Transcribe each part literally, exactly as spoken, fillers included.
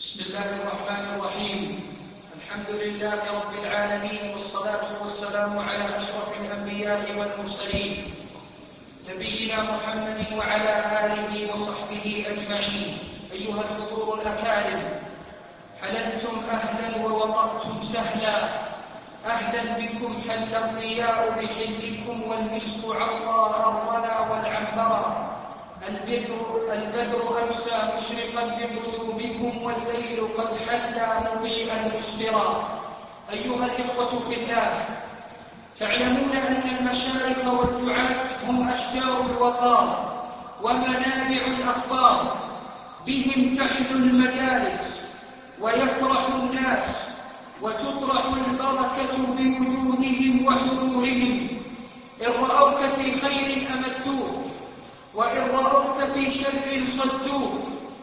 بسم الله الرحمن الرحيم. الحمد لله رب العالمين، والصلاة والسلام على أشرف الأنبياء والمرسلين نبينا محمد وعلى آله وصحبه أجمعين. أيها الحضور الأكارم، حللتم أهلا ووطأتم سهلا، أهلا بكم حل الضياء بحلكم والمسك عطى أرضنا والعنبرا. البدر, البدر أمسى مشرقا بقدومكم والليل قد حلى مضيئا مسفرا. أيها الإخوة في الله، تعلمون أن المشايخ والدعاة هم أشجار الوقار ومنابع الأخبار، بهم تحلو المجالس ويفرح الناس وتطرح البركة بوجودهم وحضورهم. إن رأوك في خير أمدوك، وإن رأوك في شر صدوك.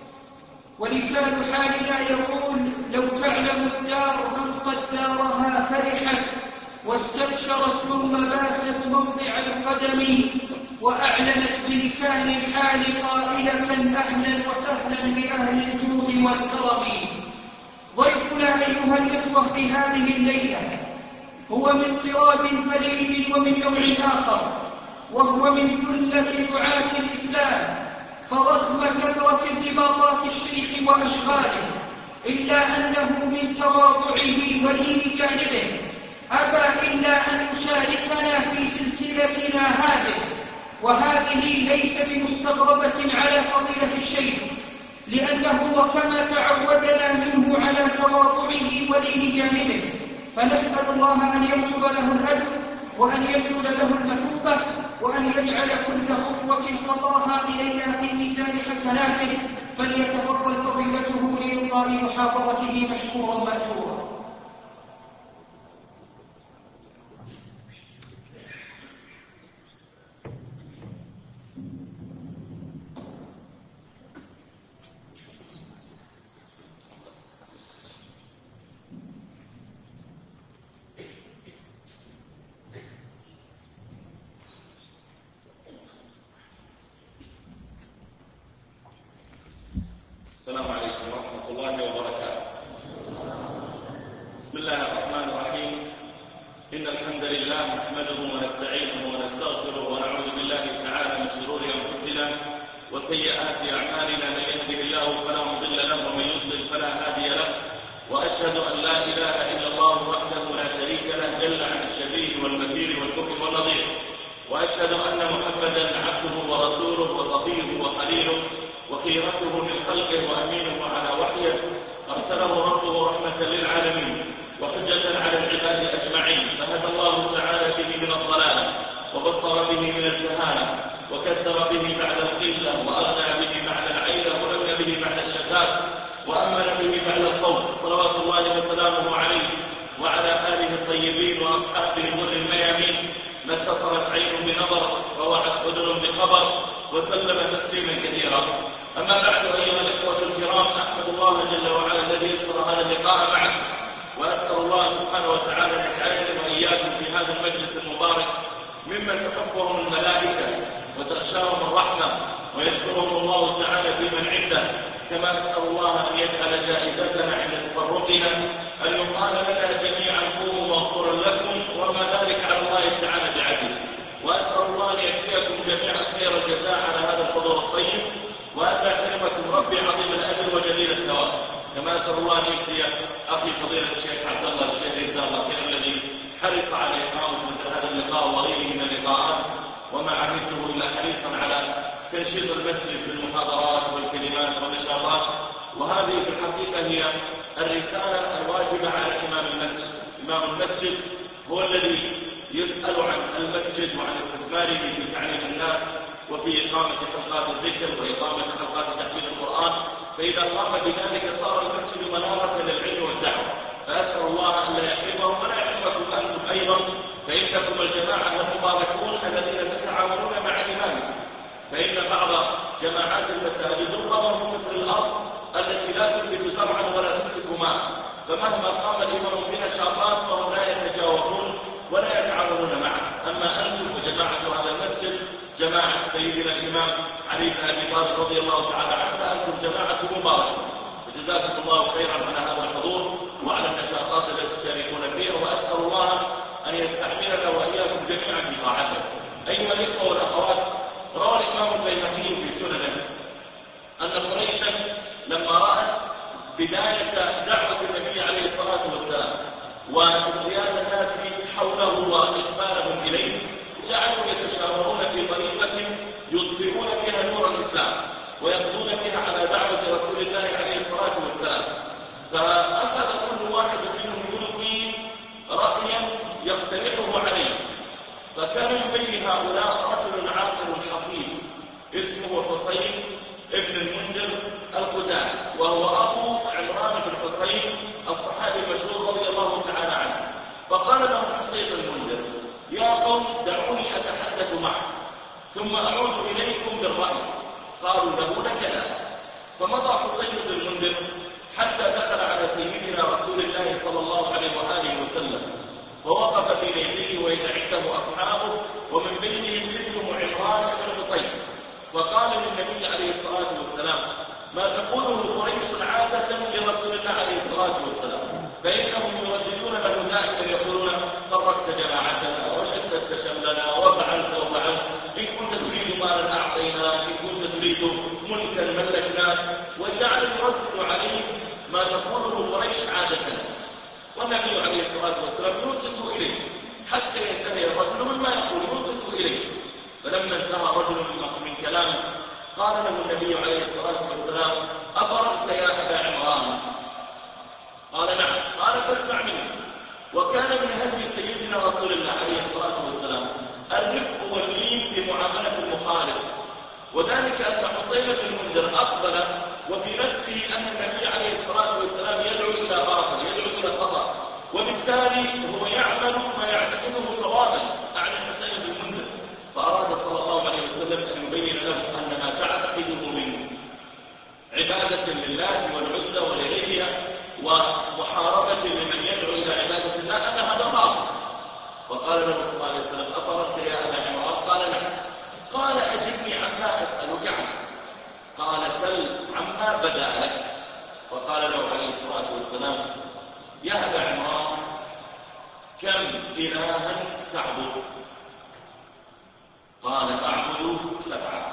ولسان حالنا يقول: لو تعلم الدار من قد زارها فرحت واستبشرت ثم باست موضع القدم، وأعلنت بلسان الحال قائلة: أهلا وسهلا بأهل الجود والكرم. ضيفنا أيها الإخوة في هذه الليلة هو من طراز فريد ومن نوع آخر، وهو من ثلة دعاة الإسلام. فرغم كثرة ارتباطات الشيخ وأشغاله، إلا أنه من تواضعه ولين جانبه أبى إلا أن يشاركنا في سلسلتنا هذه، وهذه ليس بمستغربة على فضيلة الشيخ، لأنه وكما تعودنا منه على تواضعه ولين جانبه. فنسأل الله أن يكتب له الأجر، وأن يزول له المثوبة، وأن يجعل كل خطوة خطاها إلينا في ميزان حسناته. فليتفضل فضيلته لإلقاء محاضرته مشكورا مأجورا. السلام عليكم ورحمة الله وبركاته. بسم الله الرحمن الرحيم. إن الحمد لله نحمده ونستعينه ونستغفره ونعوذ بالله تعالى من شرور أنفسنا وسيئات أعمالنا. من يهده الله فلا مضل له ومن يضلل فلا هادي له، وأشهد أن لا إله إلا الله وحده لا شريك له جل عن الشبيه والمثير والكفر والنظير، وأشهد أن محمدا عبده ورسوله وصفيه وخليله وخيرته من خلقه وأمينه على وحيه، أرسله ربه رحمة للعالمين وحجة على العباد أجمعين. فهدى الله تعالى به من الضلالة، وبصر به من الجهالة، وكثر به بعد القلة، وأغنى به بعد العيلة، ولم به بعد الشتات، وأمن به بعد الخوف، صلوات الله وسلامه عليه وعلى آله الطيبين وأصحابه الغر الميامين. ما اتصلت عين بنظر ووعت أذن بخبر، وسلم تسليما كثيرا. أما بعد، أيها الإخوة الكرام، أحمد الله جل وعلا الذي يسر هذا اللقاء معكم، وأسأل الله سبحانه وتعالى أن يجعلني وإياكم في هذا المجلس المبارك ممن تحفهم الملائكة وتغشاهم الرحمة ويذكرهم الله تعالى في من عنده. كما أسأل الله أن يجعل جائزتنا عند تفرقنا أن يقال لنا جميعا: قوموا مغفورا لكم، وما ذلك على الله تعالى بعزيز. وأسأل الله أن يجزيكم جميعا خير الجزاء على هذا الحضور الطيب، وأن يحرمكم ربي عظيم الأجر وجليل الثواب. كما أسأل الله أن يجزي أخي فضيلة الشيخ عبد الله الشهري جزاه الله خير، الذي حرص على إقامة مثل هذا اللقاء وغيره من اللقاءات، وما عهدته إلا حريصا على تنشيط المسجد بالمحاضرات والكلمات والنشاطات. وهذه في الحقيقة هي الرسالة الواجبة على إمام المسجد. إمام المسجد هو الذي يسأل عن المسجد وعن استثماره في تعليم الناس وفي إقامة حلقات الذكر وإقامة حلقات تحفيظ القرآن. فإذا قام بذلك صار المسجد منارة للعلم والدعوة. فأسأل الله أن لا يحرمهم ولا يحرمكم أنتم أيضا، فإنكم الجماعة المباركون الذين تتعاونون مع إمامكم. فإن بعض جماعات المساجد ربما هم مثل الأرض التي لا تنبت زرعا ولا تمسك ماء، فمهما قام الإمام بنشاطات فهم لا يتجاوبون ولا يتعاونون معه. أما أنتم فجماعة هذا المسجد جماعة سيدنا الإمام علي بن أبي طالب رضي الله تعالى عنه، فأنتم جماعة مباركة. وجزاكم الله خيرا على هذا الحضور وعلى النشاطات التي تشاركون فيها، وأسأل الله أن يستعملنا وإياكم جميعا في طاعته. أيها الإخوة والأخوات، روى الإمام البيهقي في سننه أن قريشا لما رأت بداية دعوة النبي عليه الصلاة والسلام وازدياد الناس حوله وإقبالهم إليه، جعلوا يتشاورون في طريقة يطفئون بها نور الإسلام ويقضون بها على دعوة رسول الله عليه الصلاة والسلام. فأخذ كل واحد منهم يلقي رأيا يقترحه عليه، فكان من بين هؤلاء رجل عاقل حصيف اسمه حسين ابن المنذر الخزاعي، وهو أبو عمران بن حسين الصحابي المشهور رضي الله تعالى عنه. فقال له حسين بن المنذر: يا قوم دعوني أتحدث معه ثم أعود إليكم بالرأي. قالوا له: لك لا. فمضى حسين بن المنذر حتى دخل على سيدنا رسول الله صلى الله عليه وآله وسلم، ووقف بين يديه ويدعته أصحابه، ومن بينهم ابنه عمران بن حسين. وقال للنبي عليه الصلاة والسلام: ما تقوله قريش عادة لرسول الله عليه الصلاة والسلام، فإنهم يرددون له دائما يقولون: فرقت جماعتنا وشتت شملنا وفعلت وفعلت، إن كنت تريد مالا أعطيناك، إن كنت تريد ملكا ملكناك، وجعل يردد عليه ما تقوله قريش عادة. والنبي عليه الصلاة والسلام يوصف إليه حتى ينتهي الرجل مما يقول، يوصف إليه. فلما انتهى رجل من كلامه قال له النبي عليه الصلاة والسلام: أفرغت يا أبا عمران؟ قال: نعم. قال: فاسمع مني. وكان من هدي سيدنا رسول الله عليه الصلاة والسلام الرفق واللين في معاملة المخالف، وذلك أن حسين بن المنذر أقبل وفي نفسه أن النبي عليه الصلاة والسلام يدعو إلى باطل، يدعو إلى خطأ، وبالتالي هو يعمل ما يعتقده صوابا عن حسين بن المنذر. فأراد صلى الله عليه وسلم أن يبين له أن ما تعتقده من عبادة لله والعزى ولغيرها ومحاربة لمن يدعو إلى عبادة الله أن هذا باطل. وقال له صلى الله عليه وسلم: أفرغت يا أبا عمران؟ قال: نعم. قال: أجبني عما أسألك عنه. قال: سل عما بدا لك. وقال له عليه الصلاة والسلام: يا أبا عمران، كم إلها تعبد؟ قال: أعبد سبعة،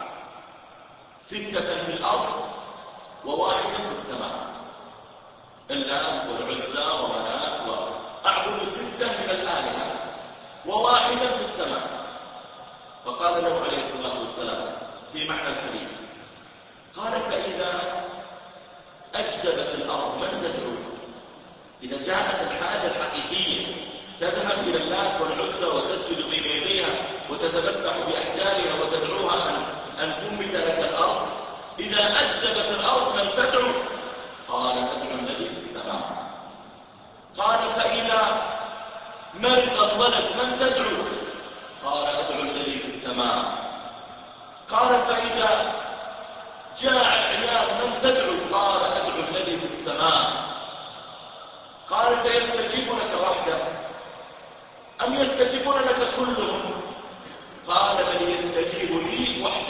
ستة في الأرض وواحدة في السماء، اللات والعزى ومنات، وأعبد ستة من الآلهة وواحدة في السماء. فقال له عليه الصلاة والسلام في معنى الحديث: قال: فإذا أجدبت الأرض من تدعو؟ إذا جاءت الحاجة الحقيقية تذهب إلى اللات والعزى وتسجد بين يديها وتتمسح بأحجارها وتدعوها أن, أن تنبت لك الأرض. إذا أجدبت الأرض من تدعو؟ قال: أدعو الذي في السماء. قال: فإذا مرض الولد من تدعو؟ قال: أدعو الذي في السماء. قال: فإذا جاء العيال من تدعو؟ قال: أدعو الذي في السماء. قال: فيستجيب لك وحده أم يستجيبون لك كلهم؟ قال: بل يستجيب لي وحده.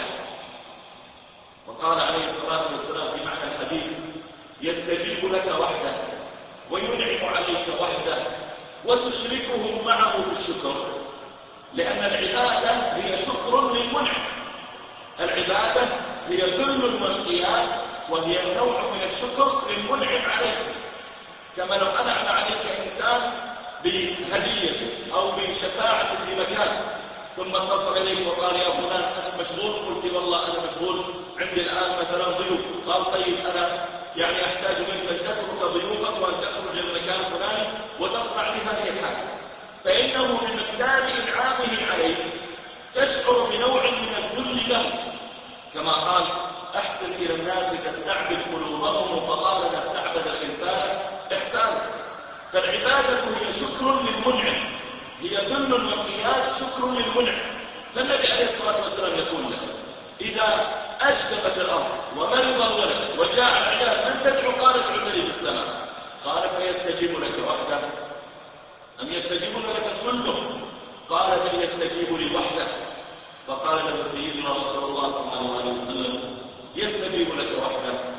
وقال عليه الصلاة والسلام في معنى الحديث: يستجيب لك وحده وينعم عليك وحده وتشركهم معه في الشكر، لأن العبادة هي شكر للمنعم. العبادة هي ذل وانقياد، وهي نوع من الشكر للمنعم عليك. كما لو أنعم عليك إنسان بهدية أو بشفاعة في مكان، ثم اتصل إليك وقال: يا فلان أنت مشغول؟ قلت: والله أنا مشغول، عندي الآن مثلا ضيوف. قال: طيب أنا يعني أحتاج منك أن تترك ضيوفك وأن تخرج المكان الفلاني وتصنع لي هذه الحاجة. فإنه من مقدار إنعامه عليك تشعر بنوع من الذل له، كما قال: أحسن إلى الناس تستعبد قلوبهم، فقال: نستعبد الإنسان إحسانا. فالعبادة هي شكر للمنعم، هي ذل وانقياد، شكر للمنعم. فالنبي عليه الصلاة والسلام يقول له: إذا أجدبت الأرض ومرض الولد وجاء العيال من تدعو؟ قال: ادعو الذي في السماء. قال: فيستجيب لك وحده أم يستجيبون لك كلهم؟ قال: بل يستجيب لي وحده. فقال له سيدنا رسول الله صلى الله عليه وسلم: يستجيب لك وحده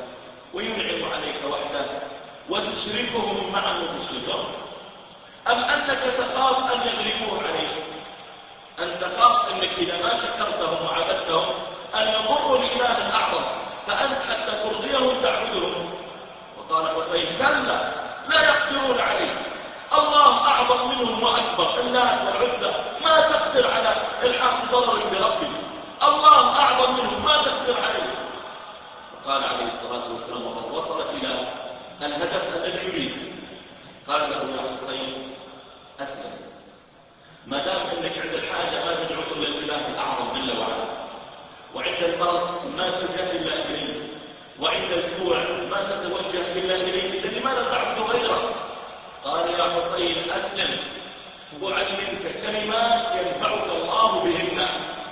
وينعم عليك وحده وتشركهم معه في الشكر، أم أنك تخاف أن يغلبوه عليك؟ أن تخاف أنك إذا ما شكرتهم وعبدتهم أن يضروا الإله الأعظم، فأنت حتى ترضيهم تعبدهم. وقال حسين: كلا، لا يقدرون عليه، الله أعظم منهم وأكبر، اللات والعزى ما تقدر على الحاق ضرر بربي، الله أعظم منهم ما تقدر عليه. وقال عليه الصلاة والسلام وقد وصل إلى الهدف الذي يريد، قال له: يا حسين أسلم، ما دام أنك عند الحاجة ما تدعو إلا الإله الأعظم جل وعلا، وعند المرض ما تلجأ إلا إليه، وعند الجوع ما تتوجه إلا إليه، إذا لماذا تعبد غيره؟ قال: يا حسين أسلم، أعلمك كلمات ينفعك الله بهن.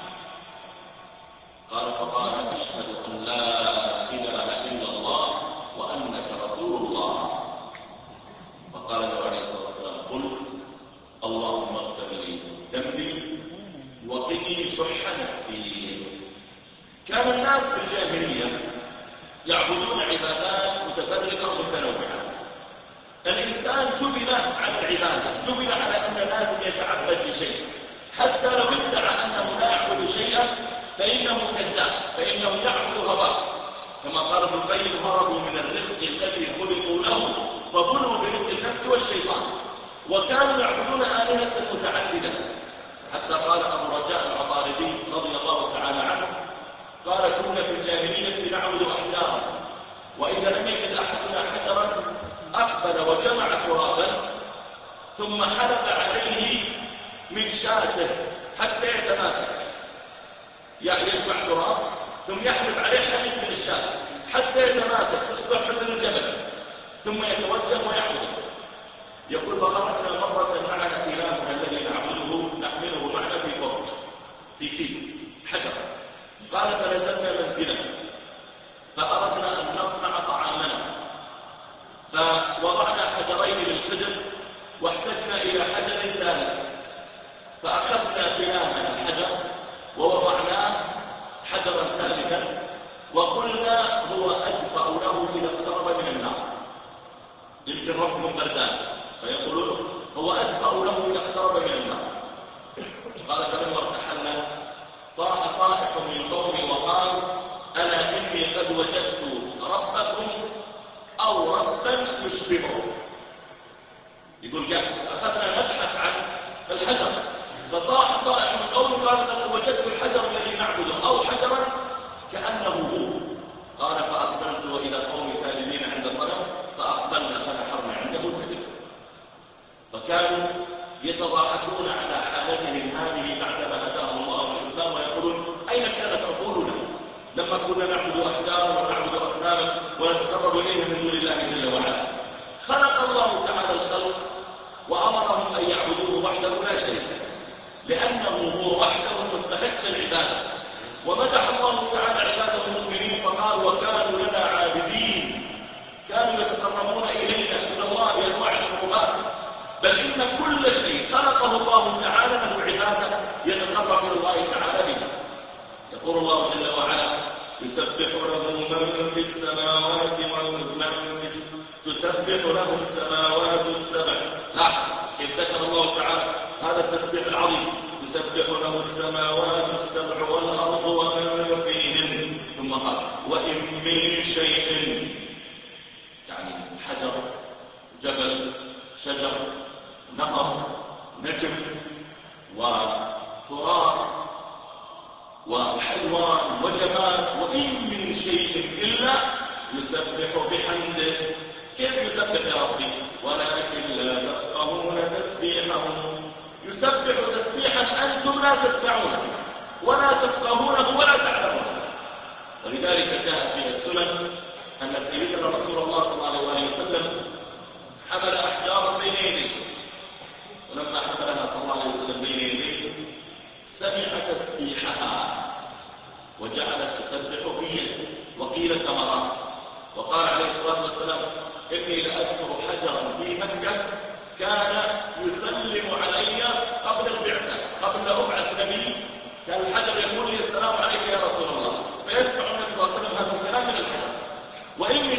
قال: فقال: أشهد أن لا إله إلا الله وأنك رسول الله. فقال له عليه الصلاة والسلام: قل اللهم اغفر لي ذنبي وقني شح نفسي. كان الناس في الجاهلية يعبدون عبادات متفرقة متنوعة. الإنسان جبل على العبادة، جبل على أنه لازم يتعبد لشيء، حتى لو ادعى أنه لا يعبد شيئا فإنه كذاب، فإنه يعبد هواه، كما قال ابن القيم: هربوا من الرق الذي خلقوا له فبلوا برق النفس والشيطان. وكانوا يعبدون آلهة متعددة، حتى قال أبو رجاء العطاردي رضي الله تعالى عنه: قال: كنا في الجاهلية نعبد أحجارا، وإذا لم يجد أحدنا حجرا أقبل وجمع ترابا ثم حلب عليه من شاته حتى يتماسك، يعني يجمع تراب ثم يحلب عليه حليب من الشاة حتى يتماسك تصبح مثل الجبل، ثم يتوجه ويعبده. يقول: فخرجنا مرة معنا إلهنا الذي نعبده نحمله معنا في فرج، في كيس حجر. قال: فنزلنا منزلا فأردنا أن نصنع طعامنا، فوضعنا حجرين للقدر واحتجنا إلى حجر ثالث، فأخذنا إلهنا الحجر ووضعناه حجرا ثالثا وقلنا: هو أدفأ له إذا اقترب من النار. يمكن ربهم بردان فيقولون: هو أدفأ له إذا اقترب من النار. قال: فلما ارتحلنا صاح صائح من قومي وقال: ألا إني قد وجدت ربكم أو ربا يشبهه. يقول: جاء أخذنا نبحث عن الحجر، فصاح صائح من قومي قال: قد وجدت الحجر الذي نعبده أو حجرا كأنه هو. قال: فأقبلت وإذا قومي ساجدين عند صنم، فأقبلنا فنحرنا عنده الكذب. فكانوا يتضاحكون على حالتهم هذه بعدما هداهم الله الإسلام، ويقولون: أين كانت عقولنا لما كنا نعبد أحجارا ونعبد أصناما ونتقرب إليها من دون الله جل وعلا؟ خلق الله تعالى الخلق وأمرهم أن يعبدوه وحده لا شريك له، لأنه هو وحده المستحق للعبادة. ومدح الله تعالى عباده المؤمنين فقال: وكانوا لنا عابدين، كانوا يتقربون إلينا إلى الله بأنواع القربات، بل إن كل شيء خلقه الله تعالى له عبادة يتقرب إلى الله تعالى به. يقول الله جل وعلا: يسبح له من في السماوات ومن في السماء، تسبح له السماوات السبع. لاحظ كيف ذكر الله تعالى هذا التسبيح العظيم: تسبح له السماوات السبع والأرض ومن فيهن. ثم قال: وإن من شيء، يعني حجر، جبل، شجر، نهر، نجم، وتراب، وحيوان، وجماد، وإن من شيء إلا يسبح بحمده. كيف يسبح يا ربي؟ ولكن لا تفقهون تسبيحهم. يسبح تسبيحا أنتم لا تسمعونه ولا تفقهونه ولا تعلمونه. ولذلك جاء في السنن أن سيدنا رسول الله صلى الله عليه وسلم حمل أحجارا بين يديه، ولما حملها صلى الله عليه وسلم بين يديه سمع تسبيحها وجعلت تسبح في يده، وقيل تمرات. وقال عليه الصلاة والسلام: إني لأذكر حجرا في مكة كان يسلم علي قبل البعثة، قبل أبعث نبي، كان الحجر يقول لي: السلام عليك يا رسول الله، فيسمع النبي صلى الله عليه وسلم هذا الكلام من الحجر. وإن من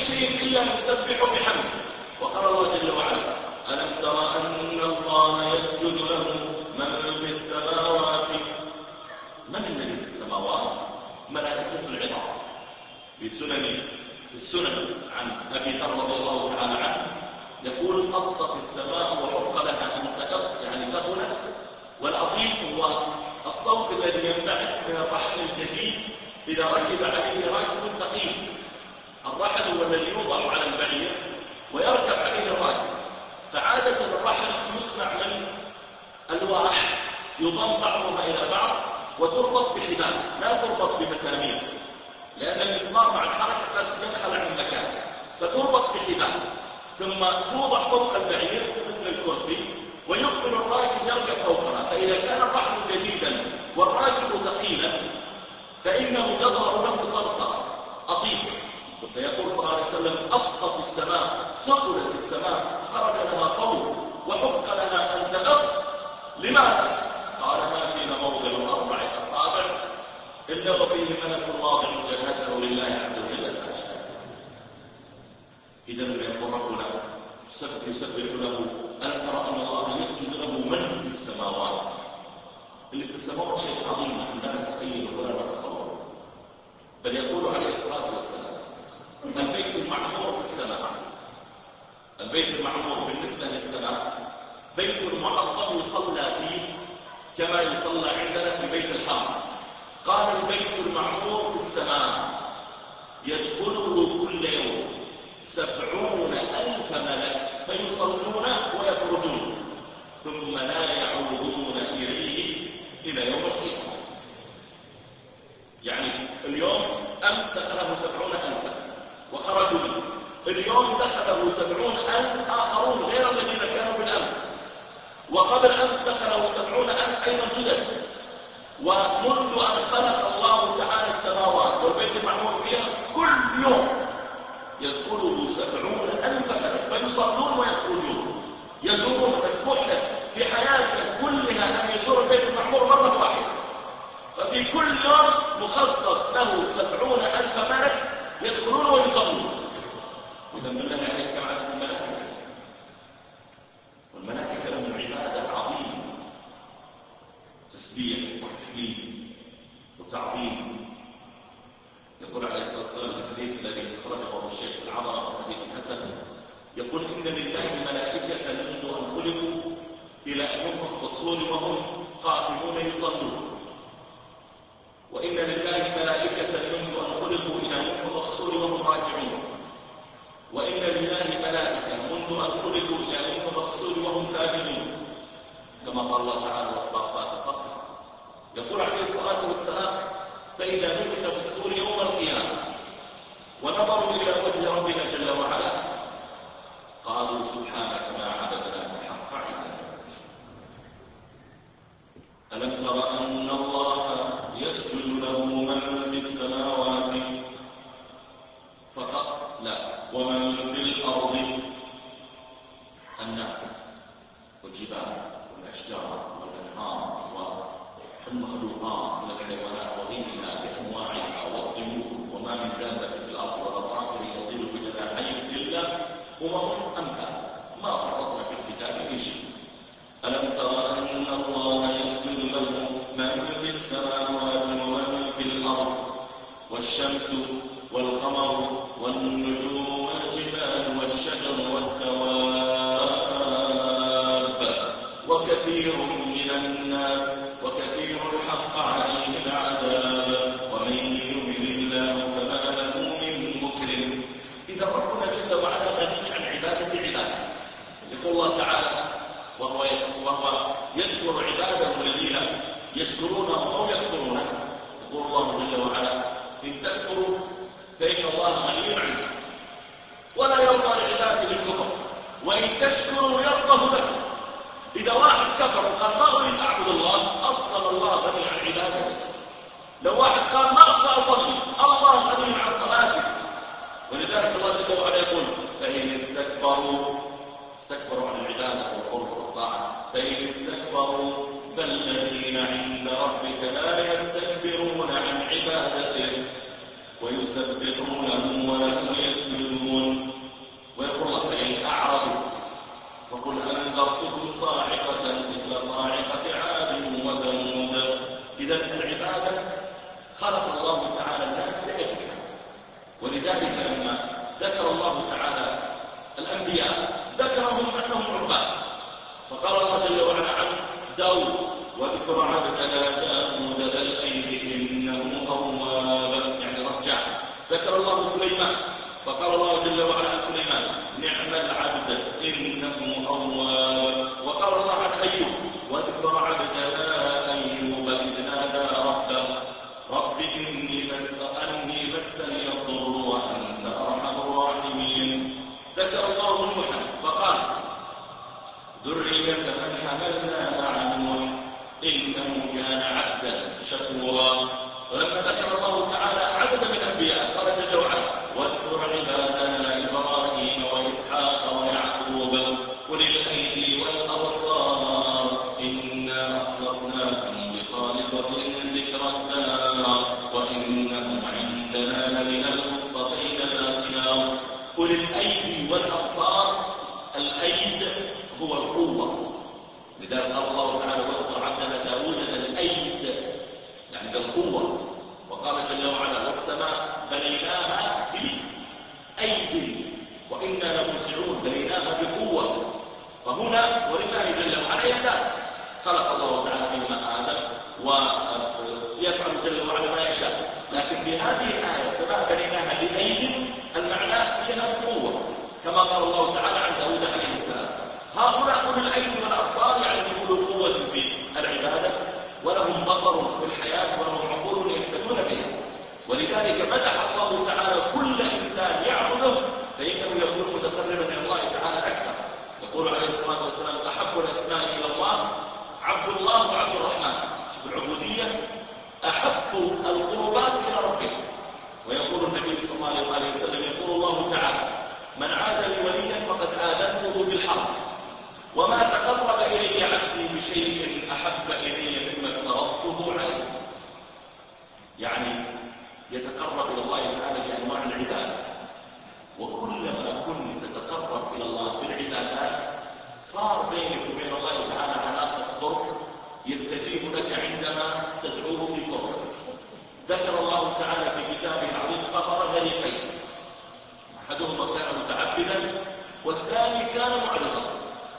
شيء إلا يسبح بحمده. وقال الله جل وعلا: ألم تر أن الله يسجد له من في السماوات. من الذي في السماوات؟ ملائكة العظام. في سنن في السنن عن أبي ذر رضي الله تعالى عنه يقول: أطت السماء وحق لها أن تأط، يعني ثقلت. والأطيط هو الصوت الذي ينبعث من الرحل الجديد إذا ركب عليه راكب ثقيل. الرحل هو الذي يوضع على البعير ويركب عليه الراكب. فعادة الرحل يصنع من ألواح يضم بعضها إلى بعض وتربط بحبال، لا تربط بمسامير، لأن المسمار مع الحركة قد ينخلع من مكان، فتربط بحبال ثم توضع فوق البعير مثل الكرسي، ويقبل الراكب يركب فوقها. فإذا كان الرحل جديدا والراكب ثقيلا فإنه يظهر له صرصرة أطيق. فيقول صلى الله عليه وسلم: أطت السماء، ثقلت السماء، خرج لها صوت وحق لها أن تأط. لماذا؟ قال: ما فينا موضع أربع أصابع إلا وفيه ملك واضع جناته لله عز وجل ساجدا. إذا يقول ربنا يسبح له: ألم ترى أن الله يسجد له من في السماوات. اللي في السماوات شيء عظيم نحن لا نتخيل ولا نتصور. بل يقول عليه الصلاة والسلام: البيت المعمور في السماء. البيت المعمور بالنسبة للسماء بيت معظم يصلى فيه كما يصلى عندنا في بيت الحرام. قال: البيت المعمور في السماء يدخله كل يوم سبعون ألف ملك فيصلون ويخرجون ثم لا يعودون إليه إلى يوم القيامة. يعني اليوم أمس دخله سبعون ألفا وخرجوا منه، اليوم دخله سبعون ألف آخرون غير الذين كانوا بالأمس، وقبل أمس دخله سبعون ألف أيضا جدد. ومنذ أن خلق الله تعالى السماوات والبيت المعمور فيها كل يوم يدخله سبعون ألف ملك فيصلون ويخرجون يزورون. مسموح له في حياته كلها أن يزور البيت المعمور مرة واحدة، ففي كل يوم مخصص له سبعون ألف ملك يدخلون ويصلون. إذا بالله عليك كم عدد الملائكة؟ والملائكة لهم عبادة عظيمة، تسبيح وتحميد وتعظيم. يقول عليه الصلاة والسلام في الحديث الذي أخرجه أبو الشيخ العظمة حديث حسن، يقول: إن لله ملائكة منذ أن خلقوا إلى أن ينفخ في الصور وهم قائمون يصلون، وإن لله ملائكة منذ أن خلقوا إلى أن ينفخ في الصور وهم راكعون، وإن لله ملائكة منذ أن خلقوا إلى أن ينفخ في الصور وهم ساجدون، كما قال الله تعالى: والصافات صفا. يقول عليه الصلاة والسلام: فإذا نفخ في الصور يوم القيامة ونظروا إلى وجه ربنا جل وعلا قالوا: سبحانك ما عبدناك حق عبادتك. ألم تر أن الله يسجد له من في السماوات فقط؟ لا، ومن في الأرض، الناس والجبال والأشجار والأنهار والمخلوقات من الحيوانات وغيرها بأنواعها والطيور وما من دابة في الأرض ولا طائر يطير بجناحيه إلا أمم أمثال ما فرطنا في الكتاب من شيء. ألم تر أن الله يسجد له من في السماوات ومن في الأرض والشمس والقمر والنجوم والجبال والشجر والدواب وكثير من الناس وكثير حق عليه العذاب ومن يهن الله فما له من مكرم. إذا ربنا جل وعلا غني عن عبادة عباده. يقول الله تعالى وهو وهو يذكر عباده الذين يشكرونه أو يكفرونه، يقول الله جل وعلا: إن تكفروا فإن الله غني عنكم ولا يرضى لعباده الكفر وإن تشكروا يرضه لكم. إذا واحد كفر وقال ما أريد أعبد الله، أصلا الله غني عن عبادته. لو واحد قال ما أريد أصلي، الله غني عن صلاتك. ولذلك الله جل وعلا يقول: فإن استكبروا استكبروا عن العبادة والقرب والطاعة فإن استكبروا فالذين عند ربك لا يستكبرون عن عبادته ويسبحونه وله يسجدون. ويقول الله فإن أعرضوا فقل أنذرتكم صاعقة مثل صاعقة عاد وثمود. إذا العبادة خلق الله تعالى الناس لأجلها، ولذلك لما ذكر الله تعالى الأنبياء ذكرهم أنهم عباد، فقال الله جل وعلا عن داود واذكر عبدنا داود ذا الأيد إنه أواب، يعني رجع. ذكر الله سليمان فقال الله جل وعلا عن سليمان نعم العبد إنه أواب. وقال الله عن أيوب واذكر عبدنا أيوب إذ نادى ربه رب إني مسني مسني الضر وأنت أرحم الراحمين. ذكر الله نوحا فقال ذرية من حملنا مع نوح إنه كان عبدا شكورا. ولما ذكر الله تعالى عددا من الأنبياء قال جل وعلا واذكر عبادنا إبراهيم وإسحاق ويعقوب أولي الأيدي والأبصار إنا أخلصناهم بخالصة ذكر الدار وإنهم عندنا لمن المصطفين الأخيار. أولي الأيدي والأبصار، الأيد هو القوة، لذلك قال الله تعالى واذكر عبدنا داود ذا الأيد، يعني ذا القوة. وقال جل وعلا والسماء بنيناها بأيد وإنا لموسعون، بنيناها بقوة. فهنا ولله جل وعلا يدان، خلق الله تعالى منهما آدم ويفعل جل وعلا ما يشاء، لكن في هذه الآية السماء بنيناها بأيد المعنى فيها بقوة، كما قال الله تعالى عن داود عليه السلام. هؤلاء أولي الأيدي والأبصار يعني أولو قوة في العبادة، ولهم بصر في الحياة، ولهم عقول يهتدون بها. ولذلك مدح الله تعالى كل إنسان يعبده فإنه يكون متقربا إلى الله تعالى أكثر. يقول عليه الصلاة والسلام أحب الأسماء إلى الله عبد الله وعبد الرحمن. شوف العبودية أحب القربات إلى ربه. ويقول النبي صلى الله عليه وسلم يقول الله تعالى من عاد لي وليا فقد آذنته بالحرب وما تقرب إلي عبدي بشيء أحب إلي مما افترضته عليه. يعني يتقرب إلى الله تعالى بأنواع العبادة، وكلما كنت تتقرب إلى الله بالعبادات صار بينك وبين الله تعالى علاقة قرب، يستجيب لك عندما تدعوه في قربتك. ذكر الله تعالى في كتابه العظيم خبر غريبين، أحدهما كان متعبدا والثاني كان معرضا.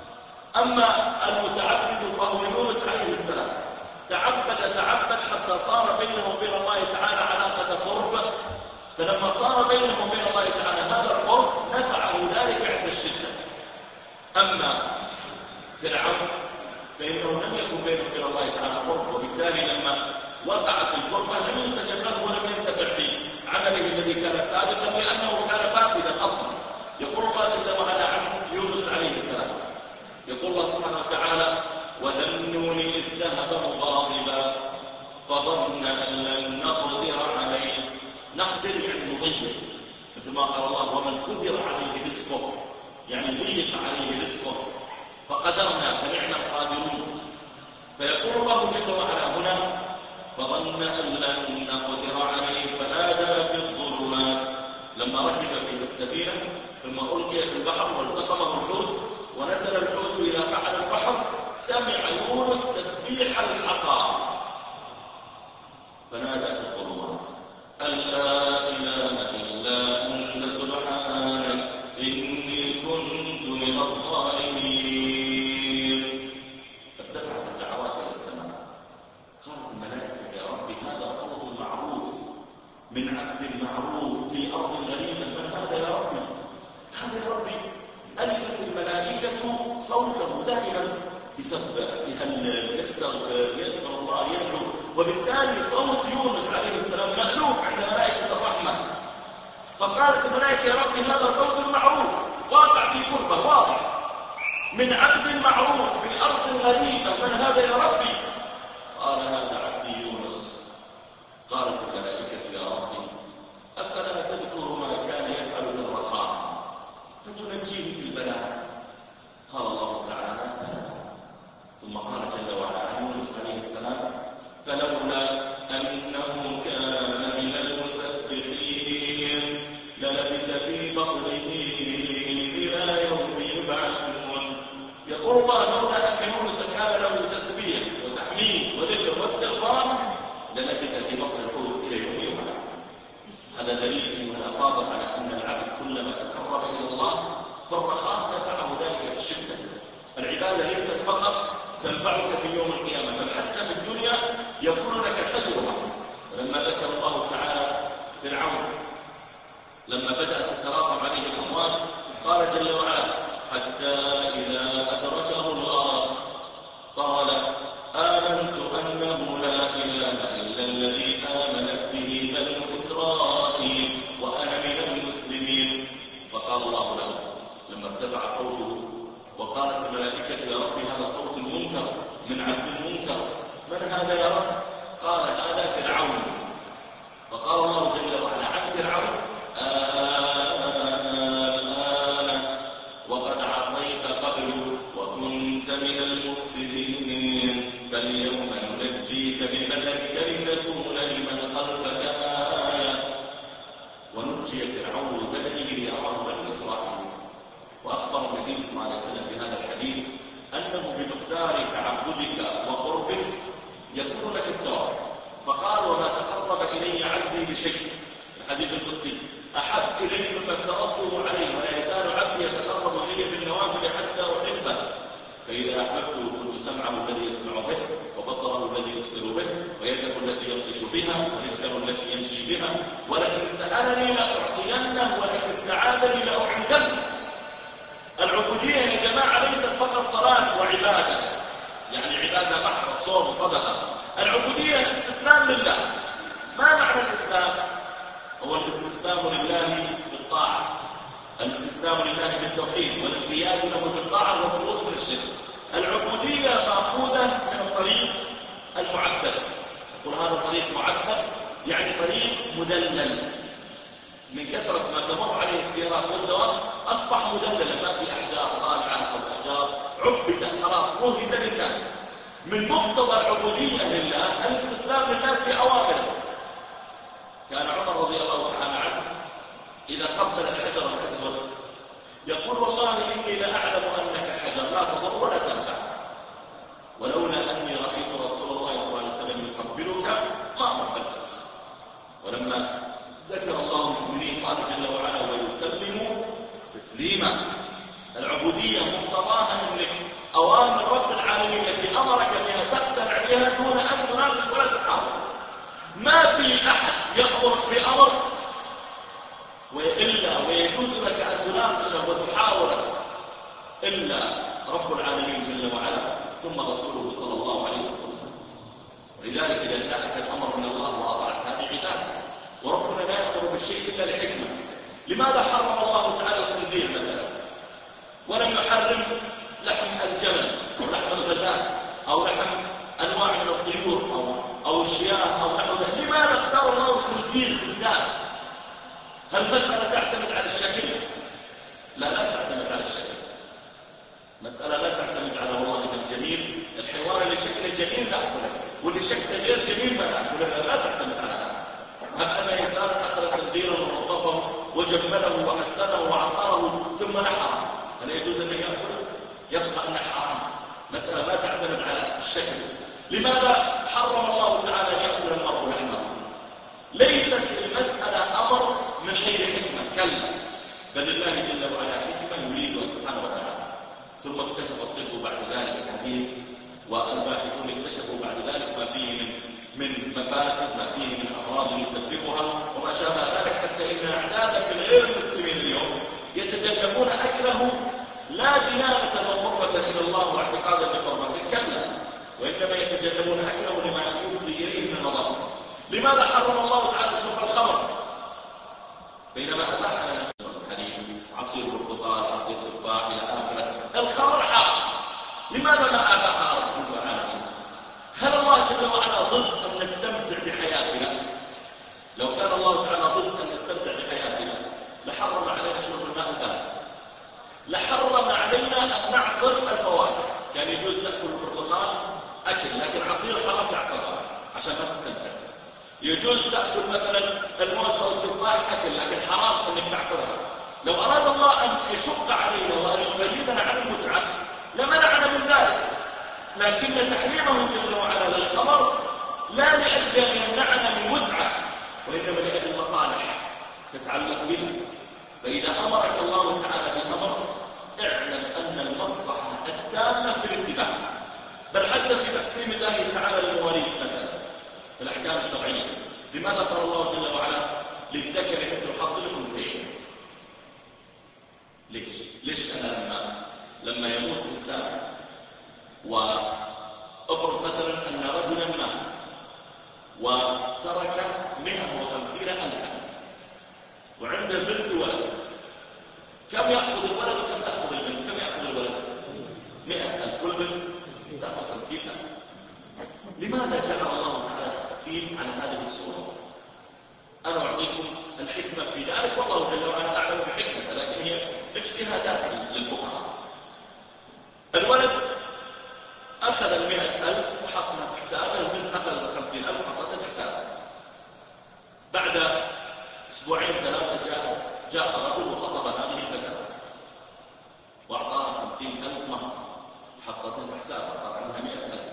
أما المتعبد فهو يونس عليه السلام، تعبد تعبد حتى صار بينه وبين الله تعالى علاقة قرب، فلما صار بينه وبين الله تعالى هذا القرب نفعه ذلك عند الشدة. أما فرعون فإنه لم يكن بينه وبين الله تعالى قرب، وبالتالي لما وقع في القربة لم يستجب له ولم ينتفع بعمله الذي كان سابقا لأنه كان فاسدا أصلا. يقول الله جل وعلا عن يونس عليه السلام، يقول الله سبحانه وتعالى وذا النون إذ ذهب مغاضبا فظن أن لن نقدر عليه. نقدر يعني نضيق، مثل ما قال الله ومن قدر عليه رزقه، يعني ضيق عليه رزقه فقدرنا فنعم القادرون. فيقول الله جل وعلا هنا فظن أن لن نقدر عليه فنادى في الظلمات. لما ركب في السفينة ثم ألقي في البحر والتقمه الحوت ونزل الحوت إلى قعر البحر سمع يونس تسبيح الحصى فنادى في الظلمات أن لا إله إلا أنت سبحانك إني كنت من الظالمين. ارتفعت الدعوات إلى السماء، قالت الملائكة يا رب هذا صوت معروف من عبد معروف في أرض غريبة، من هذا يا ربي؟ هذا يا ربي ألفت الملائكة صوته دائما يسبح يهلل يستغفر يذكر الله يدعو، وبالتالي صوت يونس عليه السلام مألوف عند ملائكة الرحمة. فقالت الملائكة يا ربي هذا صوت معروف واقع في قربة واضح من عبد معروف في أرض غريبة، من هذا يا ربي؟ قال هذا عبدي يونس. قالت الملائكة يا ربي أفلا تذكر ما كان يفعل في الرخاء فتنجيه في البلاء؟ قال الله تعالى ثم قال جل وعلا عن يونس عليه السلام فلولا أنه كان من المسبحين للبث في بطنه إلى يوم يبعثون. يقول الله لولا أن يونس كان له تسبيح وتحميد وذكر واستغفار للبث في بطن الحوت إلى يوم يبعثون. هذا دليل من الأفاضل على أن العبد كلما تقرب إلى الله في الرخاء نفعه ذلك في الشدة. العبادة ليست فقط تنفعك في يوم القيامة، بل حتى في الدنيا يكون لك تجربة. ولما ذكر الله تعالى فرعون لما بدأت تتراكم عليه الأمواج قال جل وعلا حتى إذا أدركه الغرق قال آمنت أنه لا إله إلا الذي آمنت به بنو إسرائيل وأنا من المسلمين. فقال الله له لما ارتفع صوته وقالت الملائكة يا رب هذا صوت منكر من عبد منكر، من هذا يا رب؟ قال هذا فرعون. فقال الله جل وعلا عن فرعون الآن وقد عصيت قبل وكنت من المفسدين فاليوم ننجيك ببدنك لتكون لمن خلفك آية. ونجي فرعون ببدنه ليراه بنو إسرائيل. وأخبر النبي صلى الله عليه وسلم بهذا الحديث أنه بمقدار تعبدك وقربك يكون لك الثواب. فقال وما تقرب إلي عبدي بشيء، الحديث القدسي أحب إلي مما افترضته عليه ولا يزال عبدي يتقرب إلي بالنوافل حتى أحبه فإذا أحببته كنت سمعه الذي يسمع به وبصره الذي يبصر به ويده التي يبطش بها ورجله التي يمشي بها ولئن سألني لأعطينه ولئن استعاذني لأعيذنه. العبودية يا جماعة ليست فقط صلاة وعبادة، يعني عبادة محض صوم وصدقة. العبودية الاستسلام لله. ما معنى الإسلام؟ هو الاستسلام لله بالطاعة، الاستسلام لله بالتوحيد والانقياد له بالطاعة والخلوص من الشرك. العبودية مأخوذة من الطريق المعبد. يقول هذا طريق معبد يعني طريق مدلل، من كثرة ما تمر عليه السيارات والدواب أصبح مدللا، ما في أحجار طالعة أو أشجار عبدة خلاص مهدة للناس. من مقتضى العبودية لله الاستسلام لله في أوامره. كان عمر رضي الله تعالى عنه إذا قبل الحجر الأسود يقول والله إني لأعلم أنك حجر لا تضر ولا تنفع، ولولا أني رأيت رسول الله صلى الله عليه وسلم يقبلك ما قبلتك. ولما ذكر الله المؤمنين قال جل وعلا ويسلموا تسليما. العبودية مقتضاها أنك أوامر رب العالمين التي أمرك بها تقتنع بها دون أن تناقش ولا تحاول. ما في أحد يأمرك بأمر وإلا ويجوز لك أن تناقشه وتحاوره إلا رب العالمين جل وعلا ثم رسوله صلى الله عليه وسلم. ولذلك إذا جاءك الأمر من الله وأطعت هذه عبادة، وربنا لا يأمر بالشيء إلا لحكمة. لماذا حرم الله تعالى الخنزير مثلا ولم يحرم لحم الجمل أو لحم الغزال أو لحم أنواع من الطيور أو, أو الشياه أو نحو ذلك؟ لماذا اختار الله الخنزير بالذات؟ هل المسألة تعتمد على الشكل؟ لا لا تعتمد على الشكل. مسألة لا تعتمد على والله من جميل الحيوان اللي شكله جميل نأكله واللي شكله غير جميل ما نأكله. لا تعتمد على هذا. هب أن إنسان أخذ خنزيرا ونظفه وجمله وحسنه وعطره ثم نحره، هل يجوز أن يأكله؟ يبقى أن حرام. مسألة لا تعتمد على الشكل. لماذا حرم الله تعالى أن يأكل المرء لحمه؟ ليست المسألة أمر من غير حكمة، كلا، بل الله جل وعلا حكمة يريدها سبحانه وتعالى. ثم اكتشف الطب بعد ذلك الحديث والباحثون اكتشفوا بعد ذلك ما فيه من من مفاسد، ما فيه من أمراض يسببها وما شابه ذلك، حتى إن أعدادا من غير المسلمين اليوم يتجنبون أكله لا ديانة وقربة إلى الله واعتقادا بحرمته، كلا، وإنما يتجنبون أكله لما يفضي إليه من المضر. لماذا حرم الله تعالى شرب الخمر بينما أباح لنا الحليب، عصير برتقال، عصير تفاح إلى آخره؟ الخمر حرام. لماذا ما أباح رب العالمين؟ هل الله جل وعلا ضد أن نستمتع بحياتنا؟ لو كان الله تعالى ضد أن نستمتع بحياتنا لحرم علينا شرب الماء البارد، لحرم علينا أن نعصر الفواكه. كان يجوز تأكل البرتقال أكل، لكن عصير حرام تعصره عشان ما تستمتع. يجوز تأكل مثلا الموز أو التفاح أكل، لكن حرام أنك تعصرها. لو أراد الله أن يشق علينا وأن يقيدنا عن المتعة لمنعنا من ذلك، لكن تحريمه جل وعلا للخمر لا لأجل أن يمنعنا من متعة، وإنما لأجل مصالح تتعلق بنا. فإذا أمرك الله تعالى بالأمر اعلم أن المصلحة التامة في الاتباع. بل حتى في تقسيم الله تعالى للمواريث مثلا في الأحكام الشرعية، لماذا قال الله جل وعلا للذكر مثل حظ الأنثيين؟ ليش؟ ليش أنا لما لما يموت إنسان وأفرض مثلا أن رجلا مات وترك مئة وخمسين ألفا وعنده بنت وولد، كم يأخذ الولد وكم تأخذ البنت؟ كم يأخذ الولد؟ مئة ألف، كل بنت تأخذ خمسين ألف. لماذا جعل الله تعالى التقسيم على هذه الصورة؟ أنا أعطيكم الحكمة في ذلك، والله جل وعلا أعلم بحكمة، لكن هي اجتهادات للفقهاء. الولد أخذ المئة ألف وحطها في حسابه، البنت أخذ الخمسين ألف وحطها في حسابه. بعد أسبوعين ثلاثة جاء جاء رجل وخطب هذه الفتاة وأعطاها خمسين ألف مهر، حطتها في حسابها، صار عندها مئة ألف.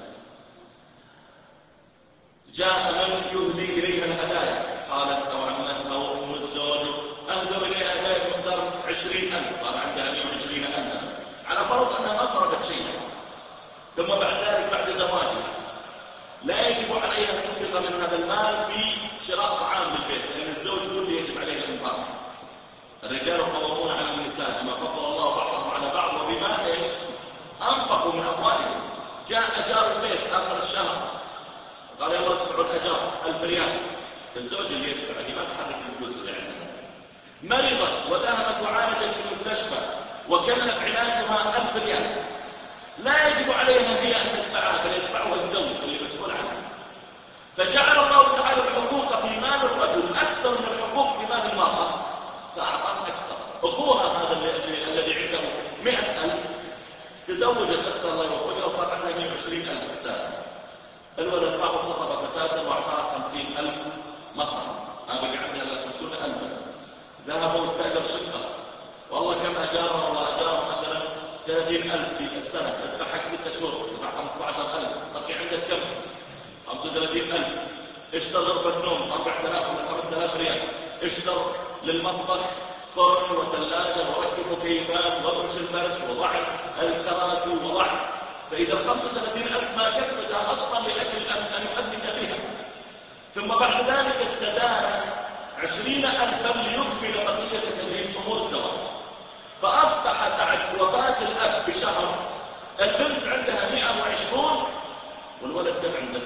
جاء من يهدي إليها الهدايا، خالتها وعمتها وأم الزوج أهدوا إليها هدايا بمقدار عشرين ألف، صار عندها مئة وعشرين ألف، على فرض أنها ما صرفت شيئا. ثم بعد ذلك بعد زواجها لا يجب عليها أن تنفق من هذا المال في شراء طعام للبيت، لأن الزوج هو اللي يجب عليه الإنفاق. الرجال قوامون على النساء بما فضل الله بعضهم على بعض وبما إيش أنفقوا من أموالهم. جاء أجار البيت آخر الشهر قال يلا ادفعوا الأجار ألف ريال، الزوج اللي يدفع، اللي ما تحرك الفلوس اللي عندها. مرضت وذهبت وعالجت في المستشفى وكلف علاجها ألف ريال، لا يجب عليها هي أن تدفعها، بل يدفعها الزوج اللي مسؤول عنها. فجعل الله تعالى الحقوق في مال الرجل أكثر من الحقوق في مال المرأة، فأعطاه أكثر. أخوها هذا الذي عنده مئة ألف تزوجت أختها الله يوفقها وصار عندها مئة وعشرين ألف حساب. الولد راح وخطب فتاة وأعطاها خمسين ألف مهرا، ما بقى عندها إلا خمسون ألفا. ذهب واستأجر شقة، والله كم أجارها؟ والله أجارها مثلا ثلاثين ألف في السنة، تدفع حق ستة شهور تدفع خمسة عشر ألف، بقي عندك كم؟ خمسة وثلاثين ألف. اشتر غرفة نوم أربعة آلاف ولا خمسة آلاف ريال، اشتر للمطبخ فرن وثلاجة وركب مكيفات وافرش الفرش وضع الكراسي وضع. فإذا خمسة وثلاثين ألف ما كفتها أصلا لأجل أن يؤدك بها. ثم بعد ذلك استدار عشرين ألفا ليكمل بقية تجهيز أمور الزواج. فأصبح بعد وفاة الأب بشهر البنت عندها مئة وعشرين والولد كم عنده؟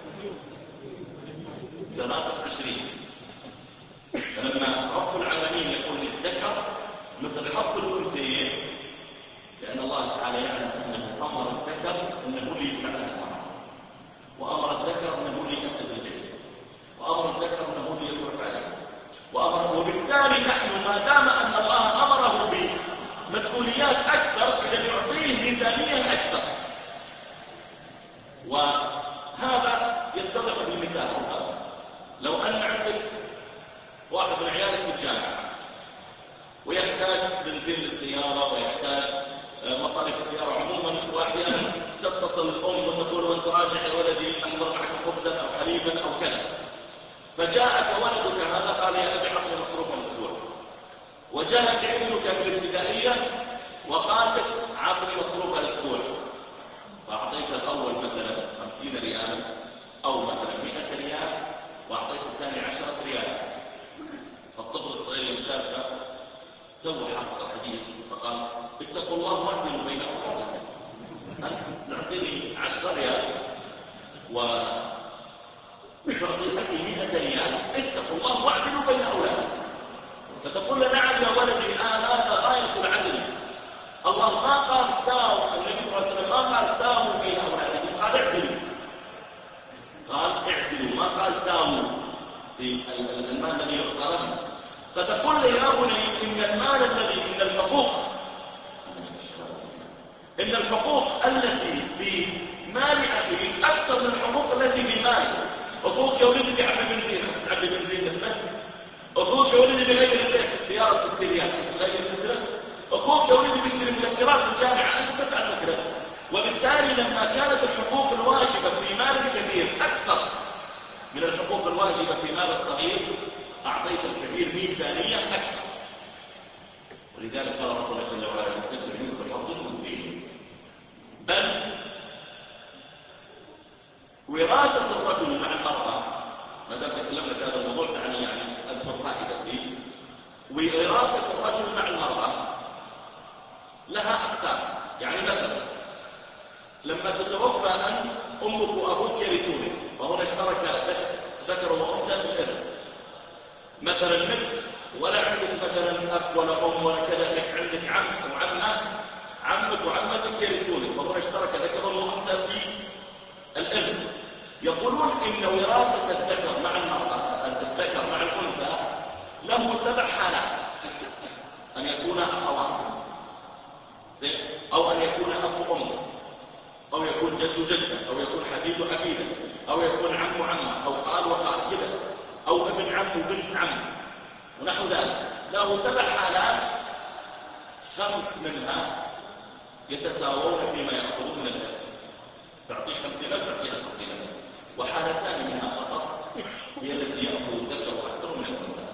ده ناقص عشرين. فلما رب العالمين يقول للذكر مثل حظ الأنثيين، لأن الله تعالى يعلم أنه أمر الذكر أنه اللي يدفع لها المهر، وأمر الذكر أنه اللي يأتي البيت، وأمر الذكر أنه اللي يصرف عليه، وأمر. وبالتالي نحن ما دام أن الله أمره بمسؤوليات أكثر إذا يعطيه ميزانية أكثر. وهذا يتضح بالمثال. لو أن عندك واحد من عيالك في الجامعة ويحتاج بنزين للسيارة ويحتاج مصاريف السيارة عموما، وأحيانا تتصل الأم وتقول وانت راجع يا ولدي أحضر معك خبزا أو حليبا أو كذا، فجاءك ولدك هذا قال يا أبي عطني مصروف الأسبوع، وجاءك ابنك في الابتدائية وقال لك عطني مصروف الأسبوع، فأعطيت الأول مثلا خمسين ريال أو مثلا مئة ريال وأعطيت الثاني عشرة ريالات. فالطفل الصغير يوم شافه تو حافظ الحديث فقال اتقوا الله واعدلوا بين أولادكم، أنت تعطيني عشرة ريال وتعطي أخي مئة ريال، اتقوا الله واعدلوا بين أولادكم. فتقول له نعم يا ولدي الآن هذا غاية العدل، الله ما قال ساووا، النبي صلى الله عليه وسلم ما قال ساووا بين أولادكم، قال اعدلوا، قال اعدلوا ما قال ساووا في المال الذي يعطى لهم. فتقول لي يا بني إن المال الذي إن الحقوق إن الحقوق التي في مال أخيك أكثر من الحقوق التي في مالك، أخوك يا ولدي بيعبي بنزين، أنت تعبي بنزين مثله. أخوك يا ولدي بيغير زيت السيارة بست ريال، أنت تغير مثله. أخوك يا ولدي بيشتري مذكرات في الجامعة، أنت تفعل مثله. وبالتالي لما كانت الحقوق الواجبة في مال الكبير أكثر من الحقوق الواجبة في مال الصغير، أعطيت الكبير ميزانية أكثر. ولذلك قال ربنا جل وعلا المقتدر يدخل حظ فيه. بل وراثة الرجل مع المرأة، ما دام تكلمنا في هذا الموضوع دعني يعني أذكر فائدة فيه. وراثة الرجل مع المرأة لها أقسام. يعني مثلا لما تتوفى أنت أمك وأبوك يرثونك، فهنا اشترك ذكر وأنثى في الإرث. مثلا مت ولا عندك مثلا أب ولا أم ولا كذا، لك عندك عم وعمة، عمك وعمتك يرثونك، فهنا اشترك ذكر وأنثى في الإرث. يقولون إن وراثة الذكر مع المرأة، الذكر مع الأنثى له سبع حالات: أن يكون أخوان، أو أن يكون أب وأم، أو يكون جد جدة، أو يكون حفيد وحفيدة، أو يكون عم وعمة، أو خال وخال كذا، أو ابن عم وبنت عم ونحو ذلك. له سبع حالات، خمس منها يتساوون فيما يأخذون من الأرث، تعطيه خمسين ألف تعطيها خمسين ألف، وحالتان منها فقط هي التي يأخذ الذكر أكثر من الأنثى.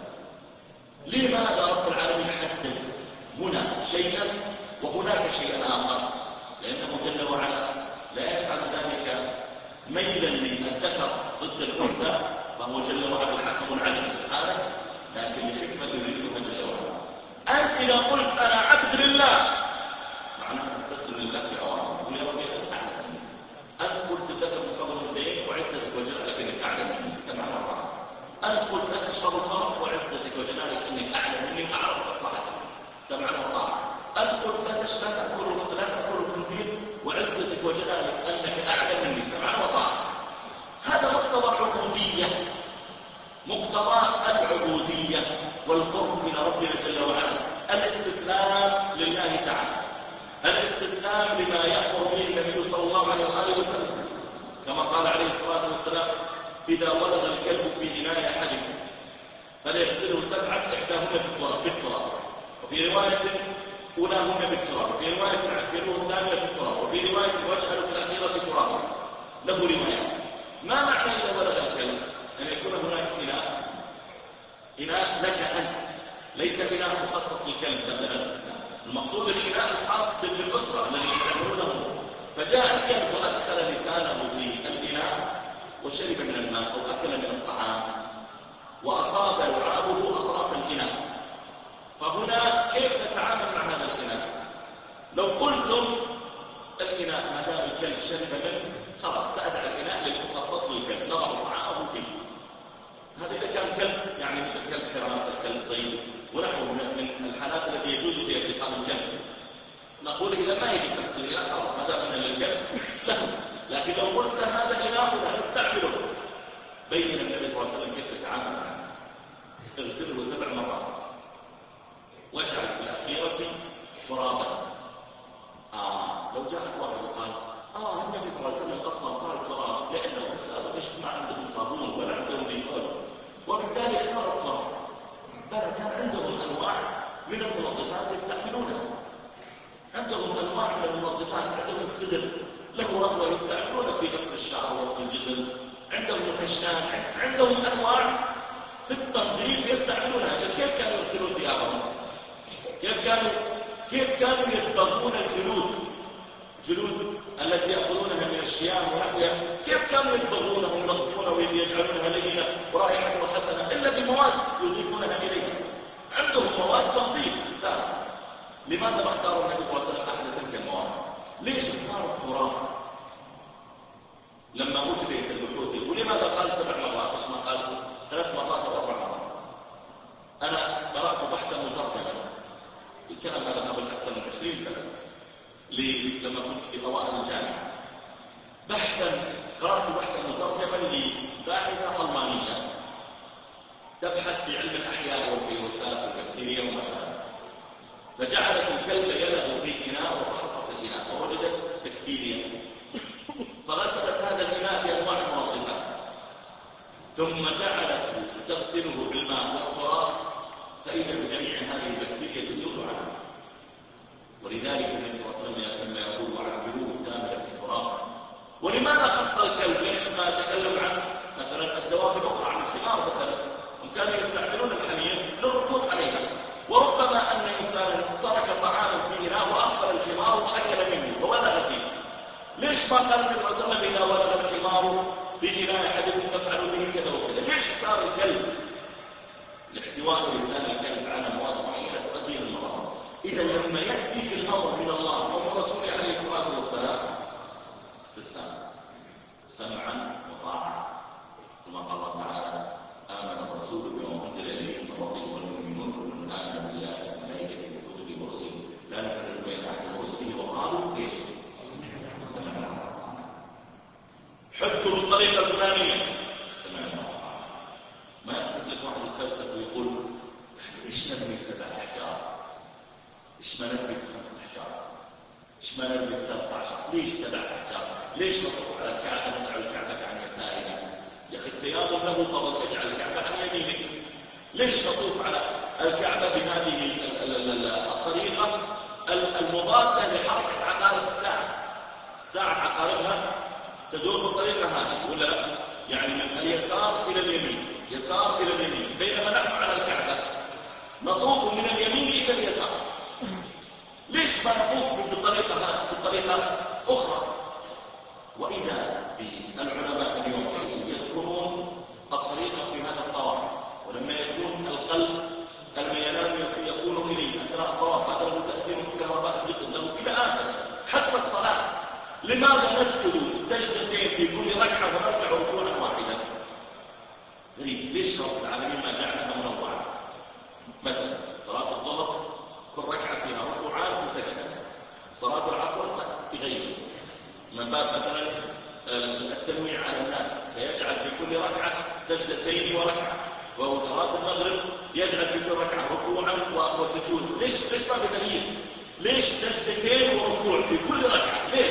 لماذا رب العالمين حدد هنا شيئا وهناك شيئا آخر؟ لأنه جل وعلا لا يفعل ذلك ميلا للذكر ضد الأنثى، فهو جل وعلا الحكم العدل سبحانه، لكن لحكمة يريدها جل وعلا. أنت إذا قلت أنا عبد لله معناه تستسلم لله في أوامره، يقول يا ربي أنت أعلم مني. أنت قلت الذكر من قبل الأنثيين وعزتك وجلالك أنك أعلم مني، سمعنا الله. أنت قلت لا تشرب الخمر وعزتك وجلالك أنك أعلم مني وأعرف مصلحتك، سمعنا الله. أنت قلت لا تشرب لا تأكل الخنزير وعزتك وجلالك أنك أعلم مني، سمعنا الله. هذا مقتضى العبودية، مقتضى العبودية والقرب إلى ربنا جل وعلا، الاستسلام لله تعالى، الاستسلام لما يأمر به النبي صلى الله عليه وآله وسلم، كما قال عليه الصلاة والسلام: إذا ولغ الكلب في إناء أحدكم فليغسله سبعا إحداهن بالتراب، وفي رواية أولاهن بالتراب، وفي رواية عكروه الثانية بالتراب، وفي رواية واجعلوا في الأخيرة ترابا. له روايات. ما معنى إذا ولغ الكلب؟ أن يكون هناك إناء إناء لك أنت، ليس إناء مخصص للكلب مثلا، المقصود الإناء الخاص بالأسرة الذي يستعملونه. فجاء الكلب وأدخل لسانه في الإناء وشرب من الماء أو أكل من الطعام وأصاب لعابه أطراف الإناء، فهنا كيف نتعامل مع هذا الإناء؟ لو قلتم الإناء ما دام الكلب شرب منه خلاص سأدع الإناء للمخصص للكلب نضع طعامه فيه. هذا إذا كان كلب يعني مثل كلب حراسة، كلب صيد ونحو من الحالات التي يجوز فيها اتخاذ الكلب، نقول إذا ما يجب تغسل الإناء خلاص ما دام من للكلب له. لكن لو قلت له هذا الإناء لا نستعمله، بين النبي صلى الله عليه وسلم كيف يتعامل معه: اغسله سبع مرات واجعل في الأخيرة ترابا. آه لو جاء واحد وقال آه النبي صلى الله عليه وسلم أصلا قال تراب لأنه السابق ما عندهم صابون ولا عندهم ديتول وبالتالي اختار التراب. بل كان عندهم أنواع من المنظفات يستعملونها، عندهم أنواع من المنظفات، عندهم السدر له رغوة يستعملونه في غسل الشعر وغسل الجسم، عندهم الأشنان، عندهم أنواع في التنظيف يستعملونها. كيف كانوا يغسلون ثيابهم؟ كيف كانوا كيف كانوا يتبغون الجلود جلود التي يأخذونها من الشيام ونحوها، كيف كانوا يتبغونها وينظفونها ويجعلونها لينة ورائحتها حسنة إلا بمواد يضيفونها إليها؟ عندهم مواد تنظيف السابق. لماذا ما اختاروا النبي صلى الله عليه وسلم أحد تلك المواد؟ ليش اختاروا التراب لما أجريت البحوث؟ ولماذا قال سبع مرات؟ ايش ما قال ثلاث مرات أو أربع مرات؟ أنا قرأت بحثا مترجما، الكلام هذا قبل أكثر من عشرين سنة لما كنت في أوائل الجامعة، بحثا قرأت بحثا مترجما لباحثة ألمانية تبحث في علم الأحياء والفيروسات والبكتيريا وما شابه، فجعلت الكلب يلغ في إناء وفحصت الإناء ووجدت بكتيريا، فغسلت هذا الإناء بأنواع المنظفات ولماذا خص الكلب؟ ليش ما تكلم عن مثلا الدواب الأخرى، عن الحمار مثلا؟ هم كانوا يستعملون الحمير للركوب عليها، وربما أن إنسانا ترك طعاما في إناء وأقبل الحمار وأكل منه وولغ فيه. ليش ما قال النبي صلى الله عليه وسلم إذا ولغ الحمار في إناء أحدكم تفعل به كذا وكذا؟ ليش اختار الكلب؟ لاحتواء لسان الكلب على مواد معينة تؤدي للمرض. إذا لما يأتيك الأمر من الله أو من رسوله عليه الصلاة والسلام استسلام، سمعا وطاعة. ثم قال الله تعالى: آمن الرسول بما أنزل إليه من ربه والمؤمنون كل آمن بالله وملائكته وكتبه ورسله لا نفرق بين أحد من رسله وقالوا إيش؟ سمعنا وطاعنا. حجوا بالطريقة الفلانية، سمعنا وطاعنا. ما يتسلك واحد يتفلسف ويقول: إيش نبني بسبع أحجار؟ إيش ما نبني بخمس أحجار؟ إيش ما نبني بثلاثة عشر؟ ليش سبع أحجار؟ ليش نطوف على الكعبة نجعل الكعبة عن يسارنا؟ يا أخي التيامن له فضل، اجعل الكعبة عن يمينك. ليش نطوف على الكعبة بهذه الطريقة المضادة لحركة عقارب الساعة؟ الساعة عقاربها تدور بالطريقة هذه ولا لا؟ يعني من اليسار إلى اليمين، يسار إلى اليمين، بينما نحن على الكعبة نطوف من اليمين إلى اليسار. ليش ما نطوف بالطريقة هذه بالطريقة أخرى؟ وإذا بالعلماء اليوم يذكرون الطريقة في هذا الطواف، ولما يكون القلب الميلان يكون إليه أثناء الطواف هذا له تأثير في كهرباء الجسم له إلى آخر. حتى الصلاة لماذا نسجد سجدتين في كل ركعة ونركع ركوعا واحدا؟ غريب. ليش رب العالمين ما جعلها منوعة؟ مثلا صلاة الظهر كل ركعة فيها ركوعان وسجدة، صلاة العصر تغير من باب مثلا التنويع على الناس، فيجعل في كل ركعة سجدتين وركعة، وهو صلاة المغرب يجعل في كل ركعة ركوعا وسجود. ليش ليش ما بتغيير؟ ليش سجدتين وركوع في كل ركعة؟ ليش؟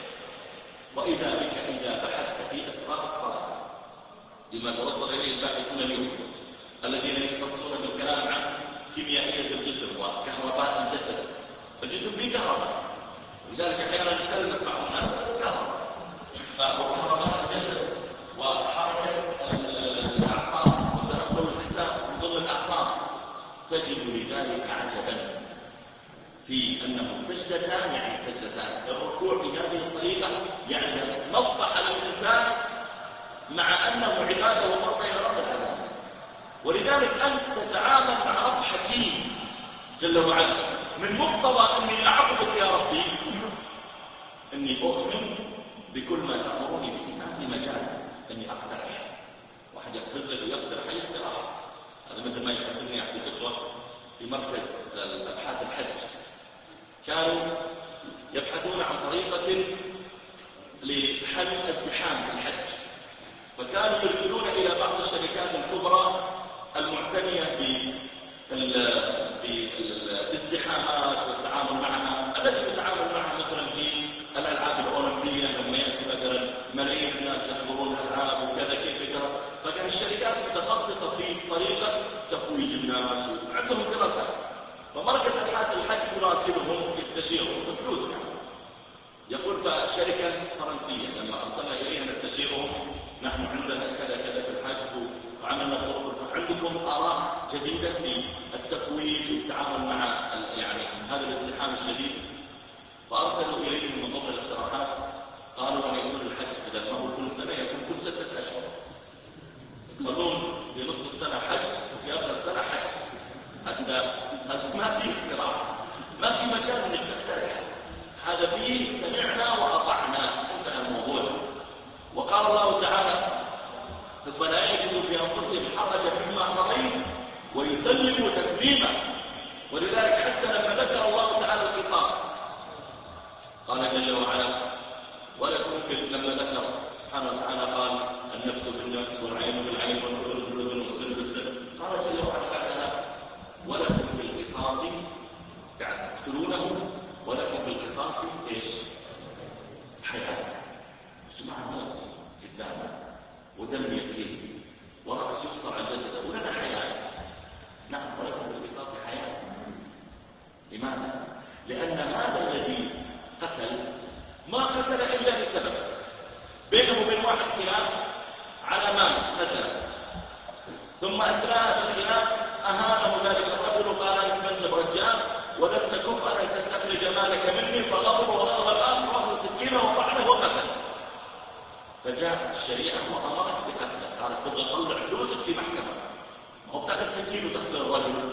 وإذا بك إذا بحثت في أسرار الصلاة لما توصل إليه الباحثون اليوم الذين يختصون بالكلام عن كيميائية الجسم وكهرباء الجسد. الجسم فيه كهرباء، لذلك أحيانا تلمس بعض الناس كهرباء، وكهرباء الجسد وحركة الأعصاب وتنقل الإحساس من ضمن الأعصاب، تجد لذلك عجبا في أنه سجدتان، يعني سجدتان الركوع بهذه الطريقة يعني نصح الإنسان مع أنه عبادة وقرب إلى رب العالمين. ولذلك أنت تتعامل مع رب حكيم جل وعلا. من مقتضى أني أعبدك يا ربي أني أؤمن بكل ما تأمرني به، ما في مجال أني أقترح. واحد يقفز لك ويقترح أي اقتراح، هذا مثل ما يقدمني أحد الإخوة في مركز أبحاث الحج، كانوا يبحثون عن طريقة لحل الزحام في الحج، فكانوا يرسلون إلى بعض الشركات الكبرى المعتنية بالازدحامات والتعامل معها، التي يتعامل معها مثلا في الألعاب الأولمبية لما يأتي مثلا ملايين الناس يحضرون الألعاب وكذا كيف يقرأ. فكان الشركات متخصصة في طريقة تفويج الناس وعندهم دراسات، فمركز أبحاث الحج يراسلهم يستشيرهم بفلوس يعني. يقول فشركة فرنسية لما أرسلنا إليها نستشيرهم، نحن عندنا كذا كذا في الحج وعملنا طرق، عندكم آراء جديدة في التفويج والتعامل مع يعني هذا الازدحام الشديد؟ فأرسلوا إليهم من ضمن الاقتراحات قالوا أن يكون الحج بدل ما هو كل سنة يكون كل ستة أشهر، يخلون في نصف السنة حج وفي آخر السنة حج. حتى ما في اقتراح، ما في مجال أنك تقترح، هذا فيه سمعنا وأطعنا، انتهى الموضوع. وقال الله تعالى: ثم لا يجدوا في أنفسهم حرجا مما قضيت ويسلموا تسليما. ولذلك حتى لما ذكر الله تعالى القصاص قال جل وعلا: ولكم في لما ذكر سبحانه وتعالى قال: النفس بالنفس والعين بالعين والأذن بالأذن والسن بالسن، قال جل وعلا بعدها: ولكم في القصاص، يعني تقتلونه، ولكم في القصاص ايش؟ حياة. جماعة موت قدامنا ودم يسيل ورأس يفصل عن جسده ولنا حياة. نعم، ولكم في القصاص حياة. لماذا؟ لأن هذا الذي قتل ما قتل إلا لسبب، وبين واحد خلاف على مال مثلا، ثم أثناء الخلاف أهانه ذلك الرجل وقال أنت بنت رجال ولست كفءا أن تستخرج مالك مني، فغضب وغضب الآخر وأخذ سكينة وطعنه وقتل. فجاءت الشريعة وأمرت بقتله، قالت تبغى تطلع فلوسك في محكمة، ما هو بتاخذ سكين وتقتل الرجل.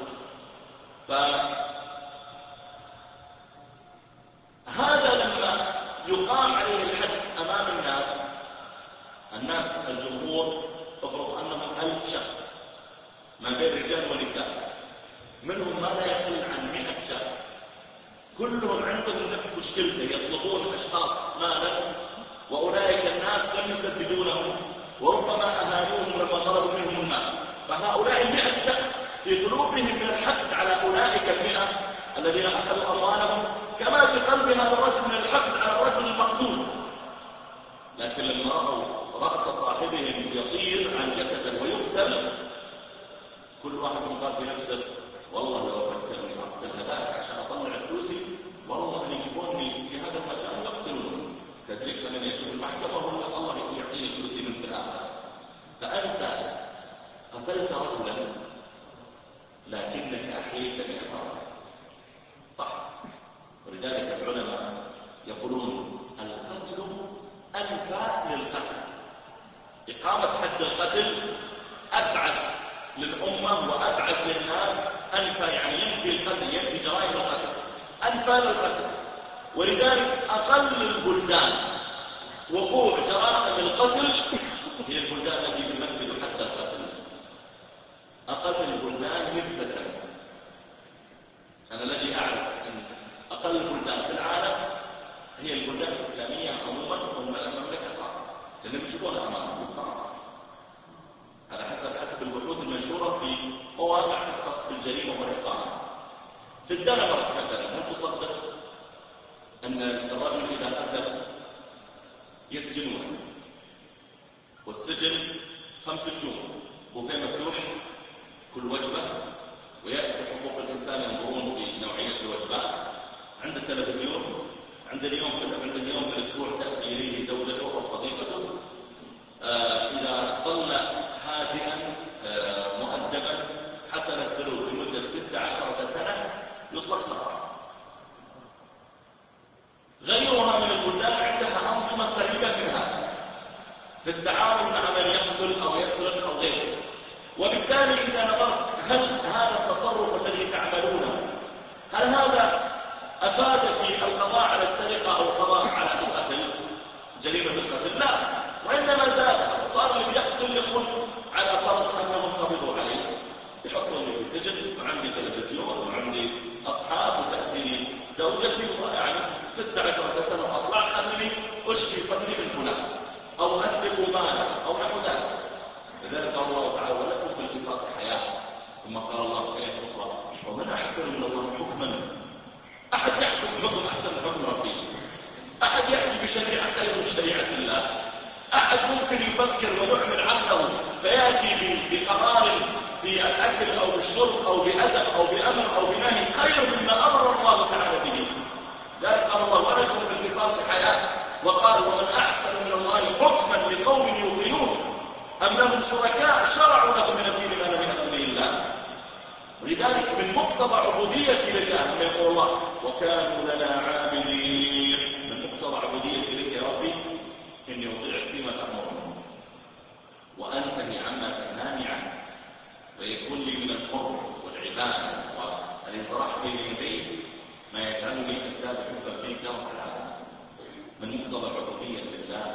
فهذا لما يقام عليه الحد أمام الناس، الناس الجمهور افرض أنهم ألف شخص ما بين رجال ونساء، منهم ما لا يقل عن مئة شخص، كلهم عندهم نفس مشكلته، يطلبون أشخاص مالا وأولئك الناس لم يسددونهم وربما أهانوهم لما طلبوا منهم المال. فهؤلاء المئة شخص في قلوبهم من الحقد على أولئك المئة الذين أخذوا أموالهم كما في قلب هذا الرجل من الحقد على الرجل المقتول. لكن لما رأوا رأس صاحبهم يطير عن جسده ويقتل، كل واحد قال في نفسه والله لو فكرني أقتل هذاك عشان أطلع فلوسي والله أن يجيبوني في هذا المكان ويقتلوني، تدري خليني أشوف المحكمة والله الله يعطيني فلوسي من الآخر. فأنت قتلت رجلا لكنك أحييت مئة رجل، صح؟ ولذلك العلماء يقولون القتل أنفى للقتل، إقامة حد القتل أبعد للأمة وأبعد للناس، أنفى يعني ينفي القتل، ينفي جرائم القتل، أنفى للقتل. ولذلك أقل البلدان وقوع جرائم القتل هي البلدان التي تنفذ حد القتل، أقل البلدان نسبة. أنا الذي أعرف أن أقل البلدان في العالم هي البلدان الإسلامية عموما والمملكة خاصة، لأنهم يشوفونها أمامهم خلاص. على حسب حسب البحوث المنشورة في مواقع تختص بالجريمة والإحصانات. في الدنمارك مثلا هل تصدق أن الرجل إذا قتل يسجنونه، والسجن خمس سجون، بوفيه مفتوح كل وجبة، ويأتي حقوق الإنسان ينظرون في نوعية الوجبات، عند التلفزيون، عند اليوم عند اليوم في الأسبوع تأتي إليه زوجته أو صديقته، آه إذا ظل هادئا آه مؤدبا حسن السلوك لمدة ستة عشرة سنة يطلق سراحا. غيرها من البلدان عندها أنظمة قريبة من هذا في التعامل مع من يقتل أو يسرق أو غيره. وبالتالي إذا نظرت هل هذا التصرف الذي تعملونه هل هذا أفاد في القضاء على السرقة أو القضاء على القتل، جريمة القتل؟ لا، وإنما زادها، وصار اللي بيقتل يقول على فرض أنهم قبضوا عليه يحطوني في سجن وعندي تلفزيون وعندي أصحاب وتأتيني زوجتي ويعني ستة عشرة سنة وأطلع خليني أشفي صدري من فلان أو أسلك مالا أو نحو ذلك. لذلك قال الله تعالى ولكم في القصاص حياة، ثم قال الله في آية أخرى ومن أحسن من الله حكما. أحد يحكم حكم أحسن من حكم ربي؟ أحد يحكم بشريعة خير من شريعة الله؟ أحد ممكن يفكر ويعمل عقله فيأتي بقرار في الأكل أو بالشرب أو بأدب أو بأمر أو بنهي خير مما أمر الله تعالى به؟ ذلك قال الله ولكم في القصاص حياة، وقال ومن أحسن من الله حكما لقوم يوقنون أم لهم شركاء شرعوا لهم من الدين ما لم يأذن به الله. ولذلك من مقتضى عبودية لله لما يقول الله وكانوا لنا عابدين، من مقتضى عبودية لك يا ربي إني أطيعك فيما تأمرني وأنتهي عما تنهاني عنه، ويكون لي من القرب والعبادة والانطراح بين يديك ما يجعلني أزداد حبا فيك رب العالمين. من مقتضى العبودية لله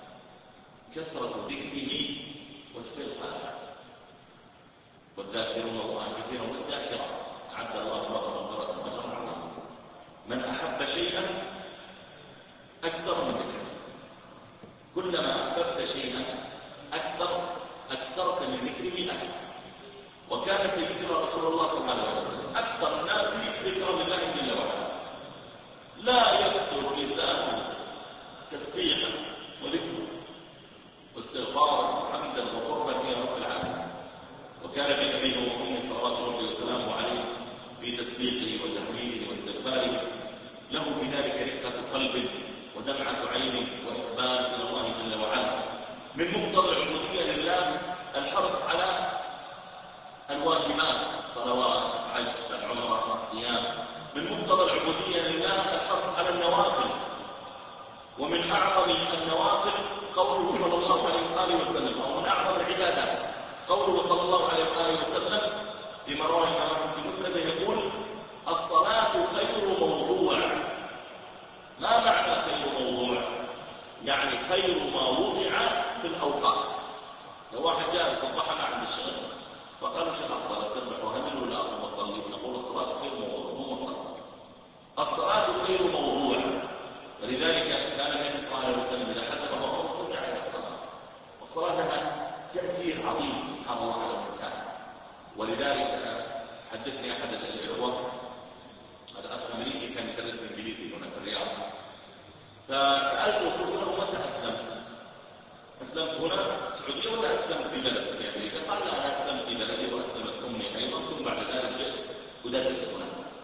كثرة ذكره واستغفاره، والذاكرون الله كثيرا والذاكرات أعد الله لهم مغفرة وأجرا عظيما. من أحب شيئا أكثر من ذكره، كلما أحببت شيئا أكثر أكثرت من ذكره أكثر. وكان سيدنا رسول الله صلى الله عليه وسلم أكثر الناس ذكرا لله جل وعلا، لا يفتر لسانه تسبيحا وذكرا واستغفارا وحمدا وقربا إلى رب العالمين. وكان بأبيه وأمه صلوات ربه وسلامه عليه في تسبيحه وتحميده واستغفاره له في ذلك رقة قلب ودمعة عين وإقبال إلى الله جل وعلا. من مقتضى العبودية لله الحرص على الواجبات، الصلوات، الحج، العمرة، الصيام. من مقتضى العبودية لله الحرص على النوافل، ومن أعظم النوافل قوله صلى الله عليه وآله وسلم، أو من أعظم العبادات قوله صلى الله عليه وآله وسلم فيما رواه الإمام في مسنده يقول: الصلاة خير موضوع. ما معنى خير موضوع؟ يعني خير ما وضع في الأوقات. لو واحد جاء صباحا ما عنده الشغل فقال له: شيخ أفضل أسبح وهمل ولا أقوم أصلي؟ نقول: الصلاة خير موضوع، مو مصلى. الصلاة خير موضوع، ولذلك كان النبي صلى الله عليه وسلم إذا حسبه أمره فزع إلى الصلاة. والصلاة لها تأثير عظيم سبحان الله على الإنسان. ولذلك حدثني أحد الإخوة، هذا أخ أمريكي كان يدرس إنجليزي هنا في الرياض، فسألته وقلت له: متى أسلمت؟ أسلمت هنا في السعودية ولا أسلمت في بلد في أمريكا؟ قال: لا، أنا أسلمت في بلدي وأسلمت أمي أيضا، ثم بعد ذلك جئت أدرس هنا.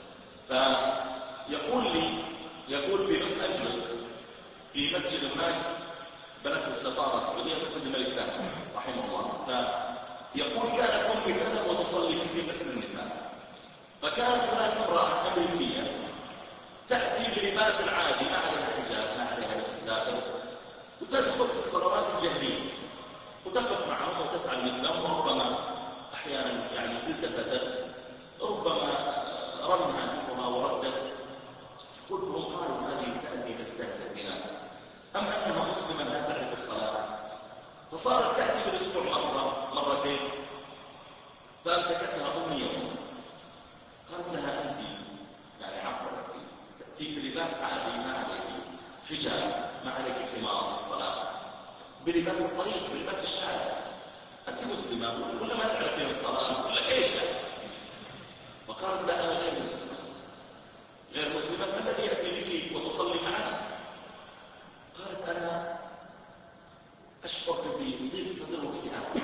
فيقول لي، يقول في لوس أنجلوس في مسجد هناك بنته السفارة السعودية، مسجد الملك فهد رحمه الله، فيقول: كانت أمي تذهب وتصلي في قسم النساء، فكانت هناك امرأة أمريكية تأتي بلباس عادي، ما عليها حجاب، ما عليها لبس سافر، وتدخل في الصلوات الجهرية وتقف معهم وتفعل مثلهم، وربما أحيانا يعني التفتت، ربما رمها أنفها وردت. قلت لهم: قالوا هذه تأتي تستهزئ بنا أم أنها مسلمة لا تعرف الصلاة؟ فصارت تأتي بالأسبوع مرة مرتين. فأمسكتها أمي يوم قالت لها: أنت يعني عفوا أنت تأتي بلباس عادي، ما عليك حجاب، ما عليك خمار للصلاة، بلباس الطريق، بلباس الشارع، أنت مسلمة ولا ما تعرفين الصلاة ولا إيش؟ فقالت: لا، أنا غير مسلمة. غير مسلمة؟ ما الذي يأتي بك وتصلي معنا؟ قالت: أنا أشعر بضيق صدر واكتئاب،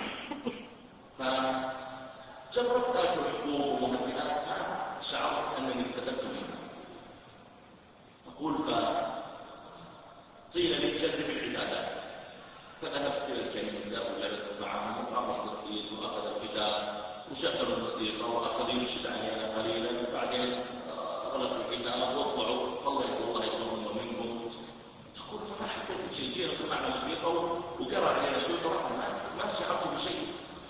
فجربت أكل حبوب ومهدئات، ما شعرت أنني استفدت منها. تقول: فقيل لي جرب العبادات، فذهبت إلى الكنيسة وجلست معهم وقام القسيس وأخذ الكتاب وشغل الموسيقى وأخذ ينشد علينا قليلا، بعدين أغلق الكتاب واطلعوا صليت والله يقولون منكم. تقول: فما حسيت بشيء، جينا وسمعنا موسيقى وقرأ علينا شوي قرأنا، ما شعرت بشيء.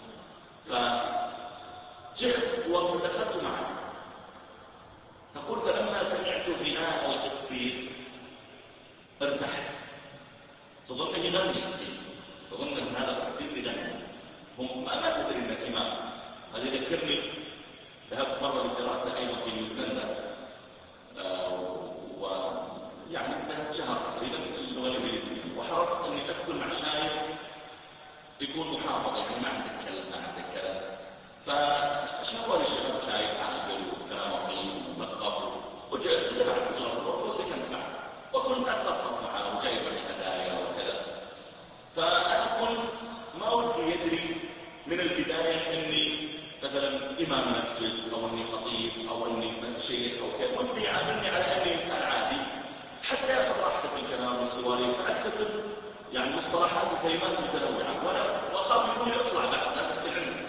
فجئت ودخلت معه. تقول: فلما سمعت غناء القسيس ارتحت. تظن يغني، تظن ان هذا القسيس يغني، هم ما تدري ان الامام. هذا يذكرني ذهبت مره للدراسه ايضا في نيوزيلندا، آه ويعني ذهبت شهر تقريبا اللغه الانجليزيه، وحرصت اني اسكن مع شاير يكون محافظ، يعني ما عندك كلام ما عندك كلام. فشاور الشباب شاير عاقل وكلامه طيب ومثقف، وجئت دفعت اجره الغرفه وسكنت معه، وكنت اتلطف معه وجايب معي هدايا وكذا. فانا كنت ما ودي يدري من البدايه اني مثلا امام مسجد او اني خطيب او اني شيخ او كذا، ودي يعاملني على اني انسان عادي حتى ياخذ راحته في الكلام والسواليف، فاكتسب يعني مصطلحات وكلمات متنوعه، وانا واخاف يقول لي اطلع بعد لا تسال عني.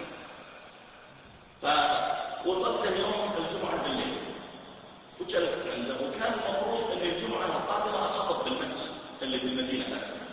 فوصلت اليوم الجمعه بالليل وجلست عنده، وكان المفروض ان الجمعه القادمه اخطب بالمسجد اللي في المدينه نفسها.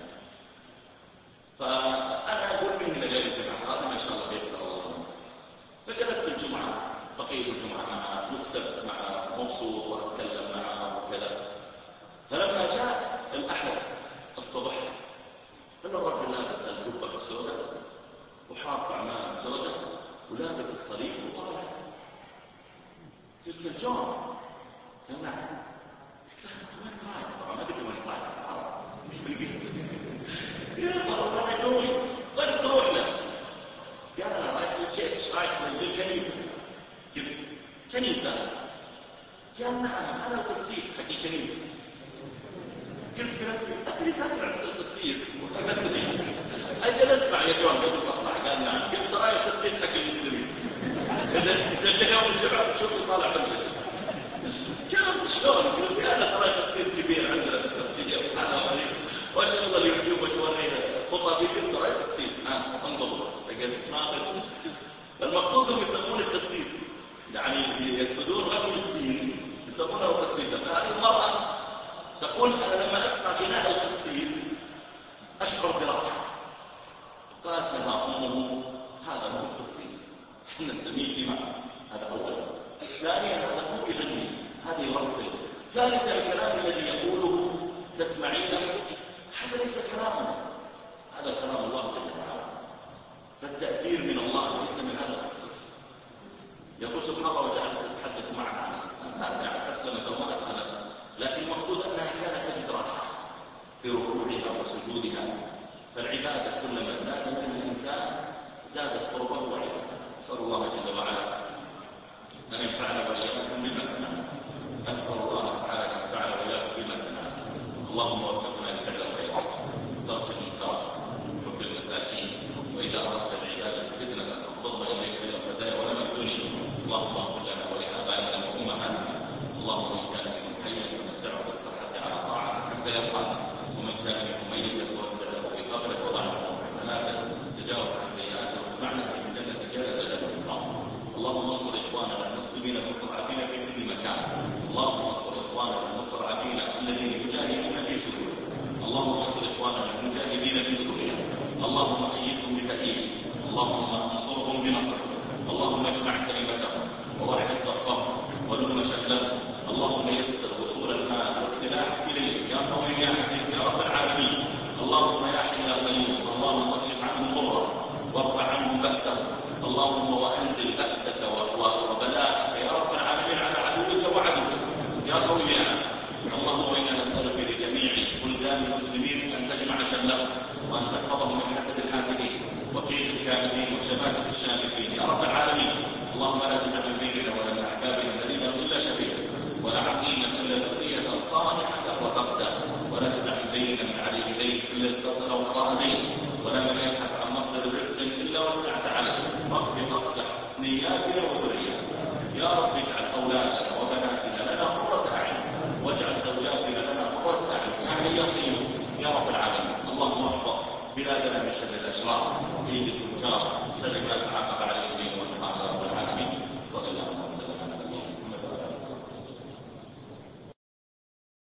فانا اقول من هنا ليله الجمعه القادمه ان شاء الله بيسر الله. فجلست الجمعه، بقيت الجمعه معه والسبت معه مبسوط واتكلم معه وكذا. فلما جاء الاحد الصبح ان الرجل لابس الجبه السوداء وحاط عمامه سوداء ولابس الصليب وطالع. قلت له: جون. قال: نعم. قلت له: وين طالع؟ طبعا ما قلت له وين طالع بالقدس. قال: والله رايح نوي. طيب تروح له؟ قال: انا رايح للجيش، رايح للكنيسه. قلت: كنيسه؟ قال: نعم، انا القسيس حق الكنيسه. قلت في نفسي: الكنيسه عند القسيس اجل اسمع يا جون قبل تطلع. قال: نعم. قلت: رايح القسيس حق المسلمين، اذا اذا جاء يوم الجمعه تشوف طالع بالليل. قال: شلون؟ قلت: انا ترى قسيس كبير عندنا في السعوديه وتعالى عليك واشغل اليوتيوب واشوريه خطبي. قلت: ترى المقصود هم يسمونه قسيس، يعني يقصدون رجل الدين يسمونه قسيسا. فهذه المرأة تقول أنا لما أسمع بناء القسيس أشعر براحة. قالت لها أمه هذا مو القسيس، احنا نسميه دماء. هذا أولا. ثانيا هذا مو يغني، هذا يرتل. ثالثا الكلام الذي يقوله تسمعينه هذا ليس كلامه، هذا كلام الله جل وعلا. فالتأثير من الله ليس من هذا القسيس. يقول سبحان الله وجعلت تتحدث معها عن الإسلام، لا يعني أسلمت وما أسلمت، لكن المقصود أنها كانت تجد راحة في ركوعها وسجودها. فالعبادة كلما زاد منها الإنسان زادت قربه وعبادته. أسأل الله جل وعلا أن ينفعنا وإياكم بما سمعنا. أسأل الله تعالى أن ينفعنا وإياكم بما سمعنا. اللهم وفقنا لفعل الخيرات، ترك المنكرات، حب المساكين، وإذا أردت العبادة فتنة فاقبضنا إليك إلى الخزايا ولا مفتونين. اللهم اغفر لنا ولآبائنا وأمهاتنا. اللهم من كان منهم حيا فمتعه بالصحة على طاعتك حتى يلقاك، ومن كان منهم ميتا فوسع له في قبره وضاعف له حسناته، تجاوز عن سيئاته واجمعنا في جنتك يا ذا الجلال والإكرام. اللهم انصر إخواننا المسلمين المستضعفين في كل مكان. اللهم انصر إخواننا المستضعفين الذين يجاهدون في سوريا. اللهم انصر إخواننا المجاهدين في سوريا. اللهم أيدهم بتأييدك. اللهم انصرهم بنصرك. اللهم اجمع كلمتهم ووحد صفهم ولم شملهم. اللهم يسر وصول المال والسلاح إليهم يا قوي يا عزيز يا رب العالمين. اللهم يا حي يا قيوم، اللهم اكشف عنهم ضرهم وارفع عنهم بأسهم. اللهم وأنزل بأسك وبلاءك يا رب العالمين على عدوك وعدوك يا قوي يا عزيز. اللهم وإنا نسألك لجميع بلدان المسلمين أن تجمع شملهم وأن تحفظهم من حسد الحاسدين وكيد الكامدين وشماتة الشامتين يا رب العالمين. اللهم لا تدع من بيننا ولا من أحبابنا مريضا إلا شفيعا، ولا عقيما إلا ذرية صالحة رزقته، ولا تدع من بيننا من عليه دين إلا استغفر وقضاء دين، ولا من يبحث عن مصدر رزق إلا وسعت عليه. رب أصلح نياتنا وذرياتنا يا رب. اجعل أولادنا وبناتنا لنا قرة أعين، واجعل زوجاتنا لنا قرة أعين يا حي يا قيوم يا رب العالمين. اللهم احفظ بلادنا من شر الأشرار، كيد التجار، شر ما تعاقب